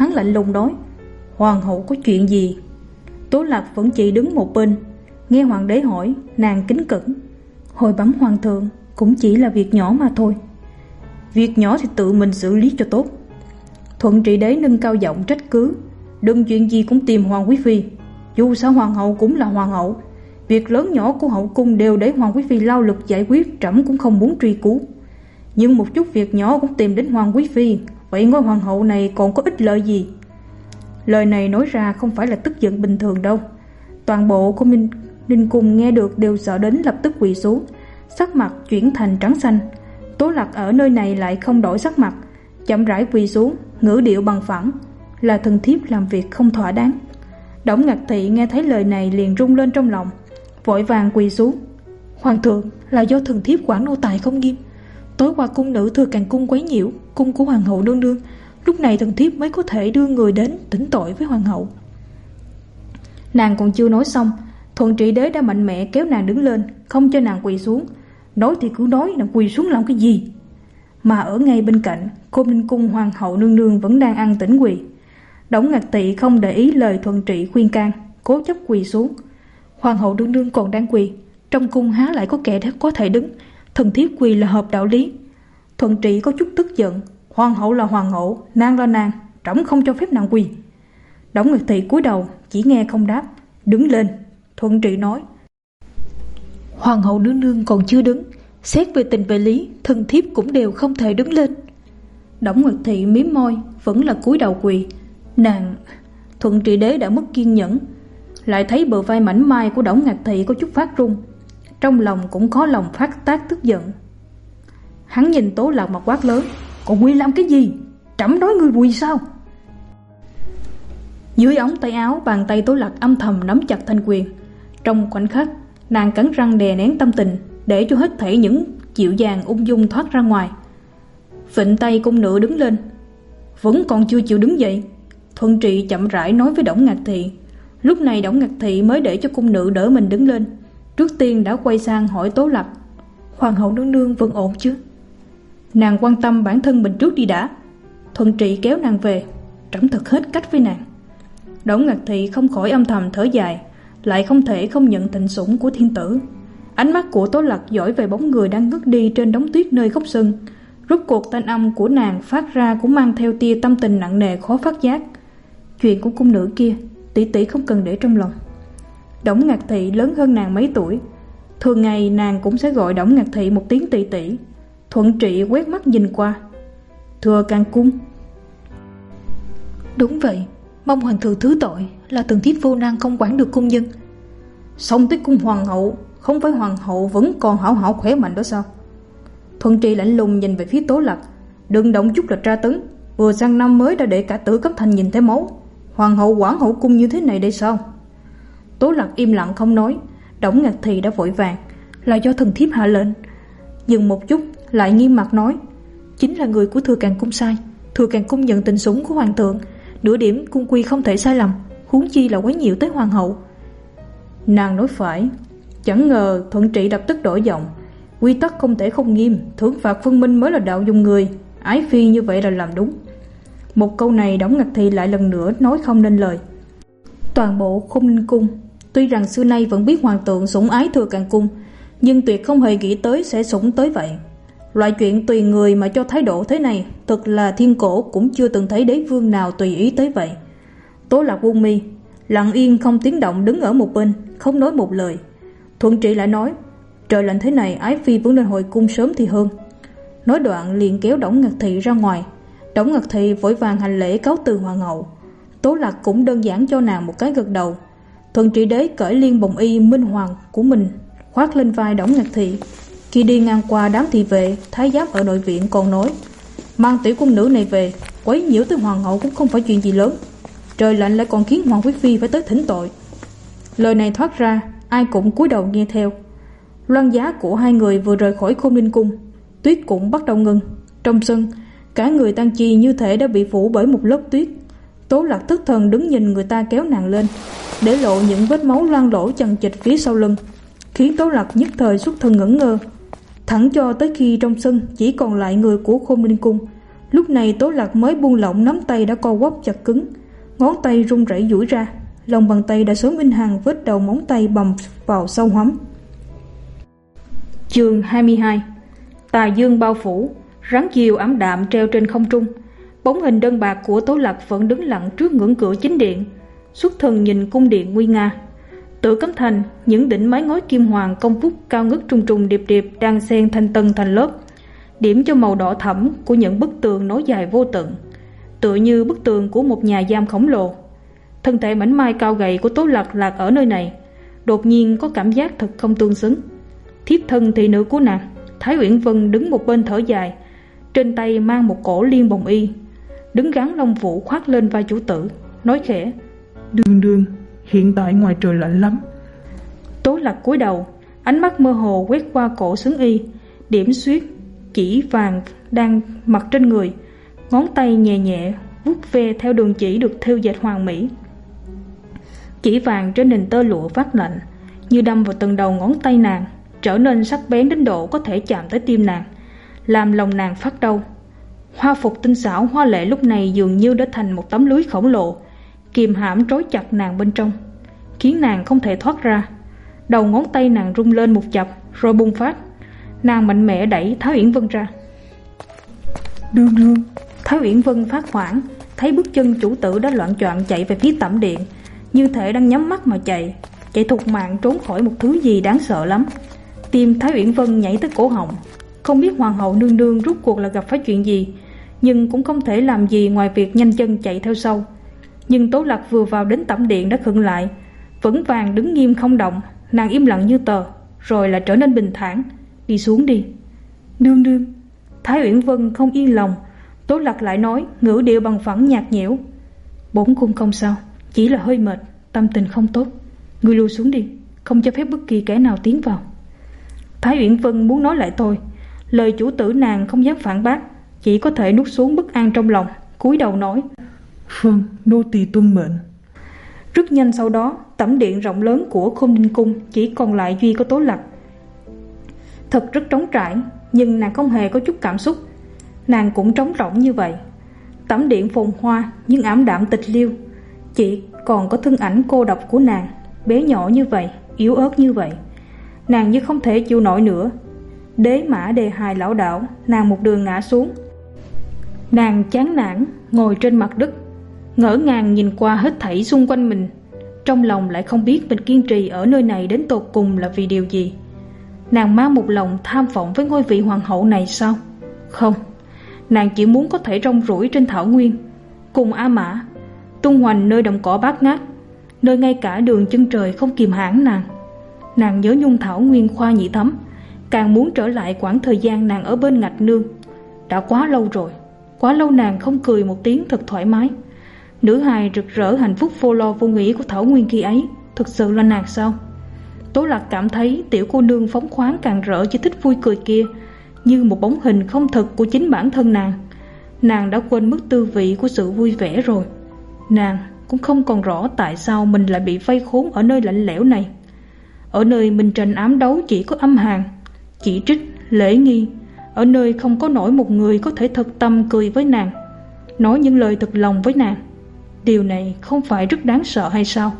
Hắn lạnh lùng nói: Hoàng hậu có chuyện gì? Tố Lạc vẫn chỉ đứng một bên, nghe hoàng đế hỏi, nàng kính cẩn: Hồi bẩm hoàng thượng, cũng chỉ là việc nhỏ mà thôi. Việc nhỏ thì tự mình xử lý cho tốt. Thuận Trị Đế nâng cao giọng trách cứ: Đừng chuyện gì cũng tìm Hoàng quý phi. Dù sao hoàng hậu cũng là hoàng hậu, việc lớn nhỏ của hậu cung đều để Hoàng quý phi lao lực giải quyết, trẫm cũng không muốn truy cứu. Nhưng một chút việc nhỏ cũng tìm đến Hoàng quý phi, vậy ngôi hoàng hậu này còn có ích lợi gì? Lời này nói ra không phải là tức giận bình thường đâu. Toàn bộ của Minh Ninh Cung nghe được đều sợ đến lập tức quỳ xuống, sắc mặt chuyển thành trắng xanh. Tố Lạc ở nơi này lại không đổi sắc mặt, chậm rãi quỳ xuống, ngữ điệu bằng phẳng: Là thần thiếp làm việc không thỏa đáng. Đổng Ngạc Thị nghe thấy lời này liền rung lên trong lòng, vội vàng quỳ xuống: Hoàng thượng, là do thần thiếp quản nô tài không nghiêm. Tối qua cung nữ Thừa Càng cung quấy nhiễu cung của hoàng hậu nương nương, lúc này thần thiếp mới có thể đưa người đến thỉnh tội với hoàng hậu. Nàng còn chưa nói xong, Thuận Trị Đế đã mạnh mẽ kéo nàng đứng lên, không cho nàng quỳ xuống. Nói thì cứ nói, nàng quỳ xuống làm cái gì? Mà ở ngay bên cạnh, Khôn Ninh cung hoàng hậu nương nương vẫn đang ăn tĩnh quỳ. Đổng Ngạc Thị không để ý lời Thuận Trị khuyên can, cố chấp quỳ xuống. Hoàng hậu nương nương còn đang quỳ, trong cung há lại có kẻ có thể đứng, thần thiếp quỳ là hợp đạo lý. Thuận Trị có chút tức giận: Hoàng hậu là hoàng hậu, nàng là nàng, trẫm không cho phép nàng quỳ. Đổng Ngạc Thị cúi đầu, chỉ nghe không đáp. Đứng lên, Thuận Trị nói: Hoàng hậu nương nương còn chưa đứng, xét về tình về lý, thần thiếp cũng đều không thể đứng lên. Đổng Ngạc Thị mím môi, vẫn là cúi đầu quỳ. Nàng... Thuận Trị Đế đã mất kiên nhẫn, lại thấy bờ vai mảnh mai của Đổng Ngạc Thị có chút phát run, trong lòng cũng có lòng phát tác tức giận. Hắn nhìn Tố Lạc mà quát lớn: Còn quỳ làm cái gì? Trẫm nói ngươi quỳ sao? Dưới ống tay áo, bàn tay Tố Lạc âm thầm nắm chặt thanh quyền. Trong khoảnh khắc, nàng cắn răng đè nén tâm tình, để cho hết thảy những dịu dàng ung dung thoát ra ngoài. Vịnh tay cung nữ đứng lên: Vẫn còn chưa chịu đứng dậy. Thuận Trị chậm rãi nói với Đổng Ngạc Thị. Lúc này Đổng Ngạc Thị mới để cho cung nữ đỡ mình đứng lên, trước tiên đã quay sang hỏi Tố Lạc: Hoàng hậu nương nương vẫn ổn chứ? Nàng quan tâm bản thân mình trước đi đã. Thuận Trị kéo nàng về: Trẫm thật hết cách với nàng. Đổng Ngạc Thị không khỏi âm thầm thở dài, lại không thể không nhận thịnh sủng của thiên tử. Ánh mắt của Tố Lạc dõi về bóng người đang ngất đi trên đống tuyết nơi góc sân. Rốt cuộc thanh âm của nàng phát ra cũng mang theo tia tâm tình nặng nề khó phát giác. Chuyện của cung nữ kia, tỷ tỷ không cần để trong lòng. Đổng Ngạc Thị lớn hơn nàng mấy tuổi, thường ngày nàng cũng sẽ gọi Đổng Ngạc Thị một tiếng tỷ tỷ. Thuận Trị quét mắt nhìn qua: Thừa Càng cung. Đúng vậy, mong hoàng thượng thứ tội, là thần thiếp vô năng không quản được cung dân. Xong tới cung hoàng hậu, không phải hoàng hậu vẫn còn hảo hảo khỏe mạnh đó sao? Thuận Trị lạnh lùng nhìn về phía Tố Lạc: Đừng động chút là tra tấn, vừa sang năm mới đã để cả Tử Cấm Thành nhìn thấy máu. Hoàng hậu quản hậu cung như thế này đây sao? Tố Lạc im lặng không nói. Đổng Ngạc Thị đã vội vàng: Là do thần thiếp hạ lệnh. Dừng một chút lại nghiêm mặt nói: Chính là người của Thừa Càng cung sai. Thừa Càng cung nhận tình sủng của hoàng thượng, nửa điểm cung quy không thể sai lầm, huống chi là quấy nhiễu tới hoàng hậu. Nàng nói phải. Chẳng ngờ Thuận Trị lập tức đổi giọng: Quy tắc không thể không nghiêm, thưởng phạt phân minh mới là đạo dùng người. Ái phi như vậy là làm đúng. Một câu này Đổng Ngạc Thị lại lần nữa nói không nên lời. Toàn bộ Khôn Ninh cung tuy rằng xưa nay vẫn biết hoàng thượng sủng ái Thừa Càng cung, nhưng tuyệt không hề nghĩ tới sẽ sủng tới vậy. Loại chuyện tùy người mà cho thái độ thế này, thật là thiên cổ cũng chưa từng thấy đế vương nào tùy ý tới vậy. Tố Lạc buông mi, lặng yên không tiếng động đứng ở một bên, không nói một lời. Thuận Trị lại nói: Trời lạnh thế này, ái phi vẫn nên hồi cung sớm thì hơn. Nói đoạn liền kéo Đổng Ngạc Thị ra ngoài. Đổng Ngạc Thị vội vàng hành lễ cáo từ hoàng hậu. Tố Lạc cũng đơn giản cho nàng một cái gật đầu. Thuận Trị Đế cởi liên bồng y minh hoàng của mình khoác lên vai Đổng Ngạc Thị. Khi đi ngang qua đám thị vệ, thái giám ở nội viện còn nói: Mang tiểu cung nữ này về, quấy nhiễu tới hoàng hậu cũng không phải chuyện gì lớn. Trời lạnh lại còn khiến hoàng quý phi phải tới thỉnh tội. Lời này thoát ra, ai cũng cúi đầu nghe theo. Loan giá của hai người vừa rời khỏi Khôn Ninh cung, tuyết cũng bắt đầu ngừng. Trong sân, cả người Tăng Chi như thể đã bị phủ bởi một lớp tuyết. Tố Lạc thất thần đứng nhìn người ta kéo nàng lên, để lộ những vết máu loang lổ chằng chịt phía sau lưng, khiến Tố Lạc nhất thời xuất thần ngẩn ngơ. Thẳng cho tới khi trong sân chỉ còn lại người của Khôn Ninh cung, Lúc này Tố Lạc mới buông lỏng nắm tay đã co quắp chặt cứng, ngón tay run rẩy duỗi ra, lòng bàn tay đã sớm in hàng vết đầu móng tay bầm vào sâu hõm. Chương hai mươi hai. Tà dương bao phủ, rắn chiều ảm đạm treo trên không trung. Bóng hình đơn bạc của Tố Lạc vẫn đứng lặng trước ngưỡng cửa chính điện, xuất thần nhìn cung điện nguy nga. Tự Cấm Thành, những đỉnh mái ngói kim hoàng công phúc cao ngất trùng trùng điệp điệp đang xen thành tầng thành lớp, điểm cho màu đỏ thẫm của những bức tường nối dài vô tận, tựa như bức tường của một nhà giam khổng lồ. Thân thể mảnh mai cao gầy của Tố Lạc lạc ở nơi này, đột nhiên có cảm giác thật không tương xứng. Thiếp thân thị nữ của nàng, Thái Uyển Vân đứng một bên thở dài, trên tay mang một cổ liên bồng y, đứng gắn lông vũ khoác lên vai chủ tử, nói khẽ: Đương đương, hiện tại ngoài trời lạnh lắm. Tố Lạc cúi đầu, ánh mắt mơ hồ quét qua cổ xứng y, điểm xuyết chỉ vàng đang mặc trên người, ngón tay nhẹ nhẹ vuốt ve theo đường chỉ được thêu dệt hoàn mỹ. Chỉ vàng trên nền tơ lụa phát lạnh, như đâm vào từng đầu ngón tay nàng, trở nên sắc bén đến độ có thể chạm tới tim nàng, làm lòng nàng phát đau. Hoa phục tinh xảo hoa lệ lúc này dường như đã thành một tấm lưới khổng lồ, kìm hãm trói chặt nàng bên trong, khiến nàng không thể thoát ra. Đầu ngón tay nàng rung lên một chập rồi bùng phát. Nàng mạnh mẽ đẩy Thái Uyển Vân ra. Đương đương. Thái Uyển Vân phát hoảng, thấy bước chân chủ tử đã loạn choạng chạy về phía tẩm điện, như thể đang nhắm mắt mà chạy, chạy thục mạng trốn khỏi một thứ gì đáng sợ lắm. Tim Thái Uyển Vân nhảy tới cổ họng, không biết hoàng hậu nương nương rút cuộc là gặp phải chuyện gì, nhưng cũng không thể làm gì ngoài việc nhanh chân chạy theo sau. Nhưng Tố Lạc vừa vào đến tẩm điện đã khựng lại, vững vàng đứng nghiêm không động. Nàng im lặng như tờ, rồi lại trở nên bình thản. Đi xuống đi. Nương nương. Thái Uyển Vân không yên lòng. Tố Lạc lại nói, ngữ điệu bằng phẳng nhạt nhẽo: Bổn cung không sao, chỉ là hơi mệt, tâm tình không tốt. Ngươi lui xuống đi, không cho phép bất kỳ kẻ nào tiến vào. Thái Uyển Vân muốn nói lại thôi, lời chủ tử nàng không dám phản bác, chỉ có thể nuốt xuống bất an trong lòng, cúi đầu nói: Vâng, nô tỳ tuân mệnh. Rất nhanh sau đó, tẩm điện rộng lớn của Khôn Ninh Cung chỉ còn lại duy có Tố Lạc. Thật rất trống trải, nhưng nàng không hề có chút cảm xúc. Nàng cũng trống rỗng như vậy. Tẩm điện phồn hoa nhưng ảm đạm tịch liêu, chỉ còn có thân ảnh cô độc của nàng, bé nhỏ như vậy, yếu ớt như vậy. Nàng như không thể chịu nổi nữa. Đế mã đề hài lão đảo, nàng một đường ngã xuống. Nàng chán nản ngồi trên mặt đất, ngỡ ngàng nhìn qua hết thảy xung quanh mình, trong lòng lại không biết mình kiên trì ở nơi này đến tột cùng là vì điều gì. Nàng mang một lòng tham vọng với ngôi vị hoàng hậu này sao? Không, nàng chỉ muốn có thể rong ruổi trên thảo nguyên, cùng A Mã tung hoành nơi đồng cỏ bát ngát, nơi ngay cả đường chân trời không kìm hãm nàng. Nàng nhớ nhung thảo nguyên Khoa Nhị Thấm, càng muốn trở lại quãng thời gian nàng ở bên Ngạch Nương. Đã quá lâu rồi, quá lâu nàng không cười một tiếng thật thoải mái. Nữ hài rực rỡ hạnh phúc vô lo vô nghĩ của thảo nguyên khi ấy thực sự là nàng sao? Tố Lạc cảm thấy tiểu cô nương phóng khoáng càng rỡ chỉ thích vui cười kia như một bóng hình không thực của chính bản thân nàng. Nàng đã quên mất tư vị của sự vui vẻ rồi. Nàng cũng không còn rõ tại sao mình lại bị vây khốn ở nơi lạnh lẽo này, ở nơi mình tranh ám đấu chỉ có âm hàn, chỉ trích, lễ nghi, ở nơi không có nổi một người có thể thật tâm cười với nàng, nói những lời thật lòng với nàng. Điều này không phải rất đáng sợ hay sao?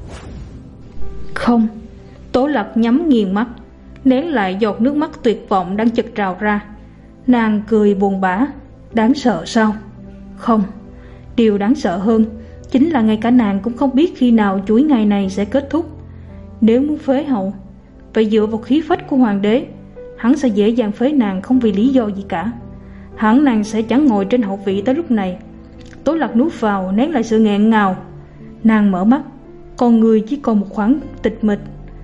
Không. Tố Lạc nhắm nghiền mắt, nén lại giọt nước mắt tuyệt vọng đang chực trào ra. Nàng cười buồn bã. Đáng sợ sao? Không. Điều đáng sợ hơn chính là ngay cả nàng cũng không biết khi nào chuỗi ngày này sẽ kết thúc. Nếu muốn phế hậu, vậy dựa vào khí phách của hoàng đế, hắn sẽ dễ dàng phế nàng không vì lý do gì cả. Hẳn nàng sẽ chẳng ngồi trên hậu vị tới lúc này. Tố Lạc nuốt vào, nén lại sự nghẹn ngào. Nàng mở mắt, con người chỉ còn một khoảng tịch mịch.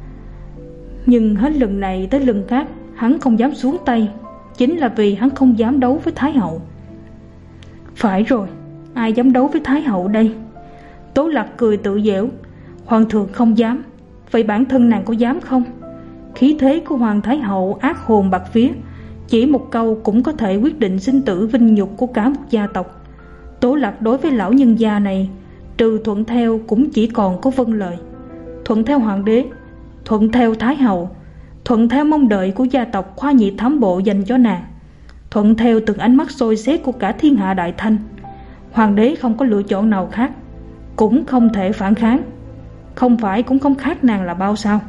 Nhưng hết lần này tới lần khác, hắn không dám xuống tay, chính là vì hắn không dám đấu với Thái hậu. Phải rồi, ai dám đấu với Thái hậu đây? Tố Lạc cười tự giễu. Hoàng thượng không dám, vậy bản thân nàng có dám không? Khí thế của Hoàng Thái hậu ác hồn bạt vía, chỉ một câu cũng có thể quyết định sinh tử vinh nhục của cả một gia tộc. Tố Lạc đối với lão nhân gia này, trừ thuận theo cũng chỉ còn có vâng lời. Thuận theo hoàng đế, thuận theo Thái hậu, thuận theo mong đợi của gia tộc Khoa Nhị Thám bộ dành cho nàng, thuận theo từng ánh mắt soi xét của cả thiên hạ đại thanh. Hoàng đế không có lựa chọn nào khác, cũng không thể phản kháng. Không phải cũng không khác nàng là bao sao?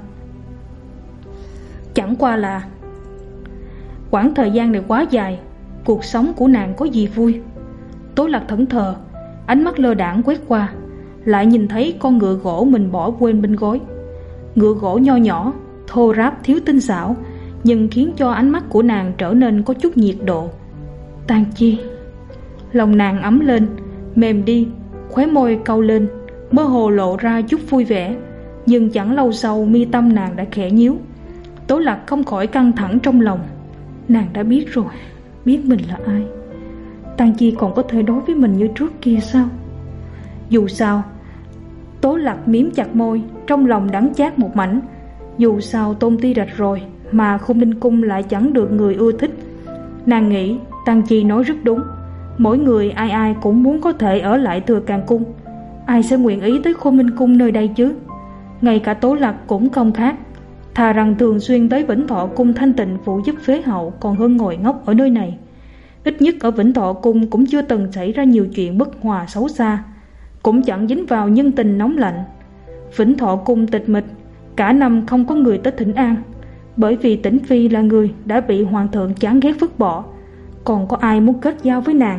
Chẳng qua là quãng thời gian này quá dài, cuộc sống của nàng có gì vui? Tố Lạc thẫn thờ, ánh mắt lơ đãng quét qua, lại nhìn thấy con ngựa gỗ mình bỏ quên bên gối. Ngựa gỗ nho nhỏ, thô ráp, thiếu tinh xảo, nhưng khiến cho ánh mắt của nàng trở nên có chút nhiệt độ. Tang Chi. Lòng nàng ấm lên, mềm đi, khóe môi cau lên, mơ hồ lộ ra chút vui vẻ. Nhưng chẳng lâu sau mi tâm nàng đã khẽ nhíu. Tố Lạc không khỏi căng thẳng trong lòng. Nàng đã biết rồi, biết mình là ai. Tang Chi còn có thể đối với mình như trước kia sao? Dù sao, Tố Lạc miếm chặt môi, trong lòng đắng chát một mảnh. Dù sao Tôn Ti rạch rồi, mà Khôn Ninh Cung lại chẳng được người ưa thích. Nàng nghĩ Tang Chi nói rất đúng. Mỗi người ai ai cũng muốn có thể ở lại Thừa Càng Cung. Ai sẽ nguyện ý tới Khôn Ninh Cung nơi đây chứ? Ngay cả Tố Lạc cũng không khác. Thà rằng thường xuyên tới Vĩnh Thọ Cung thanh tịnh phụ giúp phế hậu, còn hơn ngồi ngốc ở nơi này. Ít nhất ở Vĩnh Thọ Cung cũng chưa từng xảy ra nhiều chuyện bất hòa xấu xa, cũng chẳng dính vào nhân tình nóng lạnh. Vĩnh Thọ Cung tịch mịch, cả năm không có người tới thỉnh an, bởi vì Tĩnh Phi là người đã bị hoàng thượng chán ghét vứt bỏ, còn có ai muốn kết giao với nàng.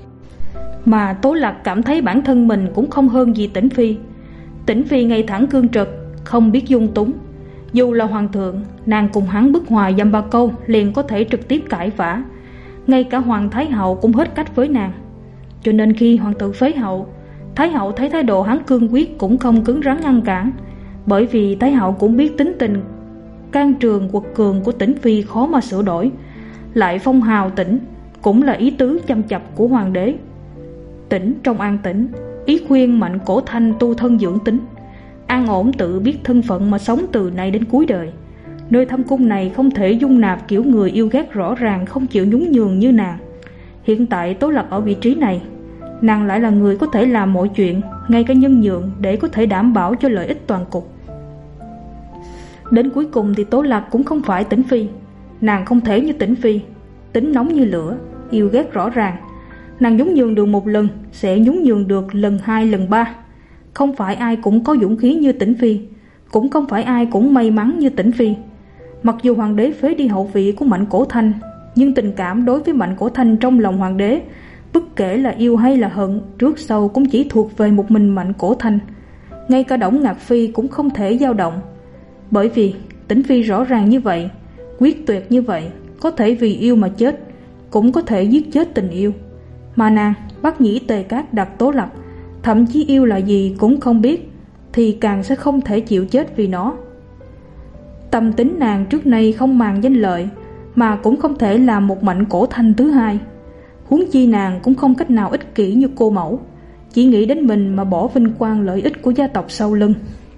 Mà Tố Lạc cảm thấy bản thân mình cũng không hơn gì Tĩnh Phi. Tĩnh Phi ngay thẳng cương trực, không biết dung túng. Dù là hoàng thượng, nàng cùng hắn bức hòa dăm ba câu liền có thể trực tiếp cãi vã. Ngay cả hoàng thái hậu cũng hết cách với nàng. Cho nên khi hoàng thượng phế hậu, thái hậu thấy thái độ hắn cương quyết cũng không cứng rắn ngăn cản. Bởi vì thái hậu cũng biết tính tình can trường quật cường của Tĩnh Phi khó mà sửa đổi. Lại phong hào Tĩnh cũng là ý tứ chăm chập của hoàng đế. Tĩnh trong an tĩnh, ý khuyên Mạnh Cổ Thanh tu thân dưỡng tính, an ổn tự biết thân phận mà sống từ nay đến cuối đời. Nơi thâm cung này không thể dung nạp kiểu người yêu ghét rõ ràng không chịu nhún nhường như nàng. Hiện tại Tố Lạc ở vị trí này, nàng lại là người có thể làm mọi chuyện, ngay cả nhân nhượng, để có thể đảm bảo cho lợi ích toàn cục. Đến cuối cùng thì Tố Lạc cũng không phải Tĩnh Phi. Nàng không thể như Tĩnh Phi, tính nóng như lửa, yêu ghét rõ ràng. Nàng nhún nhường được một lần, sẽ nhún nhường được lần hai lần ba. Không phải ai cũng có dũng khí như Tĩnh Phi, cũng không phải ai cũng may mắn như Tĩnh Phi. Mặc dù hoàng đế phế đi hậu vị của Mạnh Cổ Thanh, nhưng tình cảm đối với Mạnh Cổ Thanh trong lòng hoàng đế, bất kể là yêu hay là hận, trước sau cũng chỉ thuộc về một mình Mạnh Cổ Thanh. Ngay cả Đổng Ngạc Phi cũng không thể dao động. Bởi vì Tĩnh Phi rõ ràng như vậy, quyết tuyệt như vậy, có thể vì yêu mà chết, cũng có thể giết chết tình yêu. Mà nàng, Bác Nhĩ Tề Cát đặt Tố Lạc, thậm chí yêu là gì cũng không biết, thì càng sẽ không thể chịu chết vì nó. Tâm tính nàng trước nay không màng danh lợi, mà cũng không thể làm một Mạnh Cổ Thanh thứ hai. Huống chi nàng cũng không cách nào ích kỷ như cô mẫu, chỉ nghĩ đến mình mà bỏ vinh quang lợi ích của gia tộc sau lưng.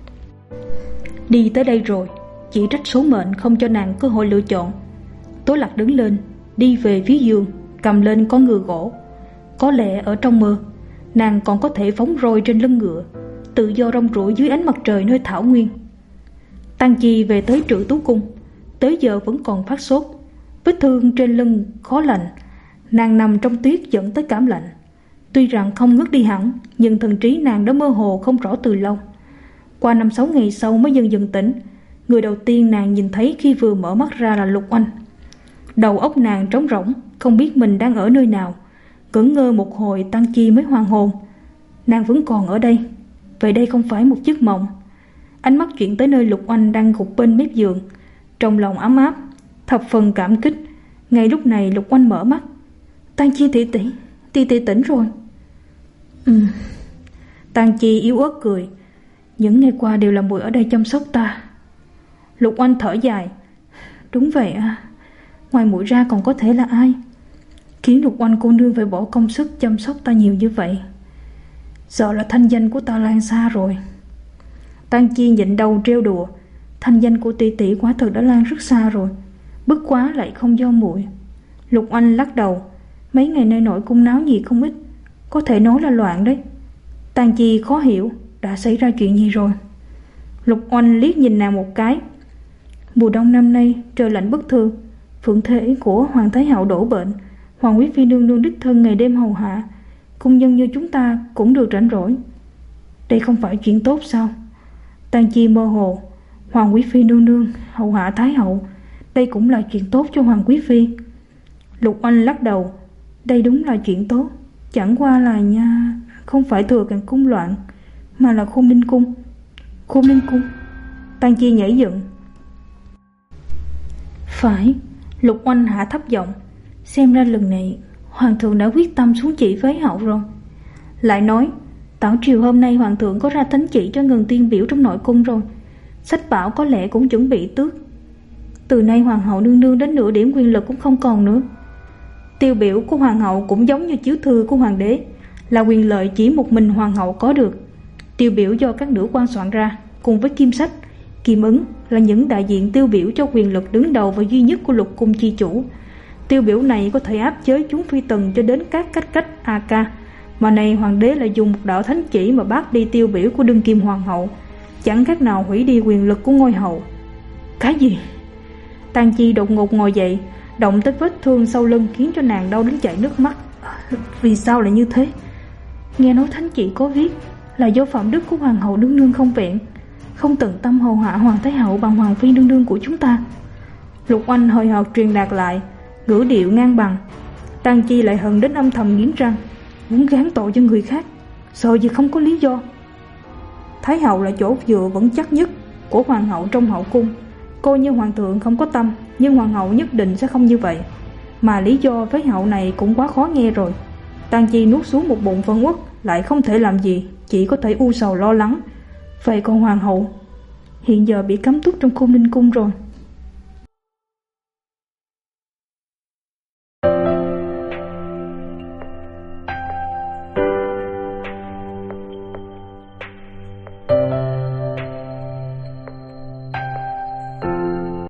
Đi tới đây rồi, chỉ trách số mệnh không cho nàng cơ hội lựa chọn. Tố Lạc đứng lên, đi về phía giường, cầm lên con ngựa gỗ. Có lẽ ở trong mơ, nàng còn có thể phóng roi trên lưng ngựa, tự do rong ruổi dưới ánh mặt trời nơi thảo nguyên. Tang Chi về tới Trữ Tú Cung, tới giờ vẫn còn phát sốt, vết thương trên lưng khó lành. Nàng nằm trong tuyết dẫn tới cảm lạnh. Tuy rằng không ngất đi hẳn, nhưng thần trí nàng đã mơ hồ không rõ từ lâu. Qua năm sáu ngày sau mới dần dần tỉnh. Người đầu tiên nàng nhìn thấy khi vừa mở mắt ra là Lục Oanh. Đầu óc nàng trống rỗng, không biết mình đang ở nơi nào. Ngẩn ngơ một hồi, Tang Chi mới hoàn hồn. Nàng vẫn còn ở đây. Vậy đây không phải một giấc mộng. Ánh mắt chuyển tới nơi Lục Oanh đang gục bên mép giường, trong lòng ấm áp, thập phần cảm kích. Ngay lúc này Lục Oanh mở mắt. Tang Chi tỷ tỷ, tỷ tỷ tỉnh rồi. Ừ. Tang Chi yếu ớt cười. Những ngày qua đều là muội ở đây chăm sóc ta. Lục Oanh thở dài. Đúng vậy à, ngoài muội ra còn có thể là ai khiến Lục Oanh cô nương phải bỏ công sức chăm sóc ta nhiều như vậy? Sợ là thanh danh của ta lan xa rồi. Tang Chi nhịn đầu trêu đùa. Thanh danh của tỷ tỷ quả thật đã lan rất xa rồi, bất quá lại không do muội. Lục Oanh lắc đầu. Mấy ngày nay nội cung náo nhiệt không ít, có thể nói là loạn đấy. Tang Chi khó hiểu, đã xảy ra chuyện gì rồi? Lục Oanh liếc nhìn nàng một cái. Mùa đông năm nay trời lạnh bất thường, phượng thể của Hoàng Thái Hậu đổ bệnh, Hoàng quý phi nương nương đích thân ngày đêm hầu hạ, cung nhân như chúng ta cũng được rảnh rỗi. Đây không phải chuyện tốt sao? Tang Chi mơ hồ. Hoàng quý phi nương nương hầu hạ thái hậu, đây cũng là chuyện tốt cho Hoàng quý phi. Lục Oanh lắc đầu. Đây đúng là chuyện tốt, chẳng qua là nha, không phải Thừa Càng cung loạn, mà là Khôn Ninh cung. Khôn Ninh cung? Tang Chi nhảy dựng. Phải. Lục Oanh hạ thấp giọng. Xem ra lần này hoàng thượng đã quyết tâm xuống chỉ với hậu rồi. Lại nói, tảo triều hôm nay hoàng thượng có ra thánh chỉ cho ngừng tiên biểu trong nội cung rồi. Sách bảo có lẽ cũng chuẩn bị tước. Từ nay hoàng hậu nương nương đến nửa điểm quyền lực cũng không còn nữa. Tiêu biểu của hoàng hậu cũng giống như chiếu thư của hoàng đế, là quyền lợi chỉ một mình hoàng hậu có được. Tiêu biểu do các nữ quan soạn ra, cùng với kim sách, kim ứng là những đại diện tiêu biểu cho quyền lực đứng đầu và duy nhất của lục cung chi chủ. Tiêu biểu này có thể áp chế chúng phi tần cho đến các cách cách a ca, mà này hoàng đế lại dùng một đạo thánh chỉ mà bác đi tiêu biểu của đương kim hoàng hậu, chẳng khác nào hủy đi quyền lực của ngôi hậu. Cái gì? Tang Chi đột ngột ngồi dậy, động tới vết thương sau lưng khiến cho nàng đau đến chảy nước mắt. Vì sao lại như thế? Nghe nói thánh chỉ có viết là do phẩm đức của hoàng hậu nương nương không vẹn, không tận tâm hầu hạ hoàng thái hậu bằng hoàng phi nương nương của chúng ta. Lục Oanh hồi hộp truyền đạt lại, ngữ điệu ngang bằng. Tang Chi lại hận đến âm thầm nghiến răng, muốn gán tội cho người khác, sợ gì không có lý do. Thái hậu là chỗ dựa vững chắc nhất của hoàng hậu trong hậu cung. Cô như hoàng thượng không có tâm, nhưng hoàng hậu nhất định sẽ không như vậy. Mà lý do với hậu này cũng quá khó nghe rồi. Tang Chi nuốt xuống một bụng phân uất, lại không thể làm gì, chỉ có thể u sầu lo lắng. Vậy còn hoàng hậu hiện giờ bị cấm túc trong Khôn Ninh cung rồi.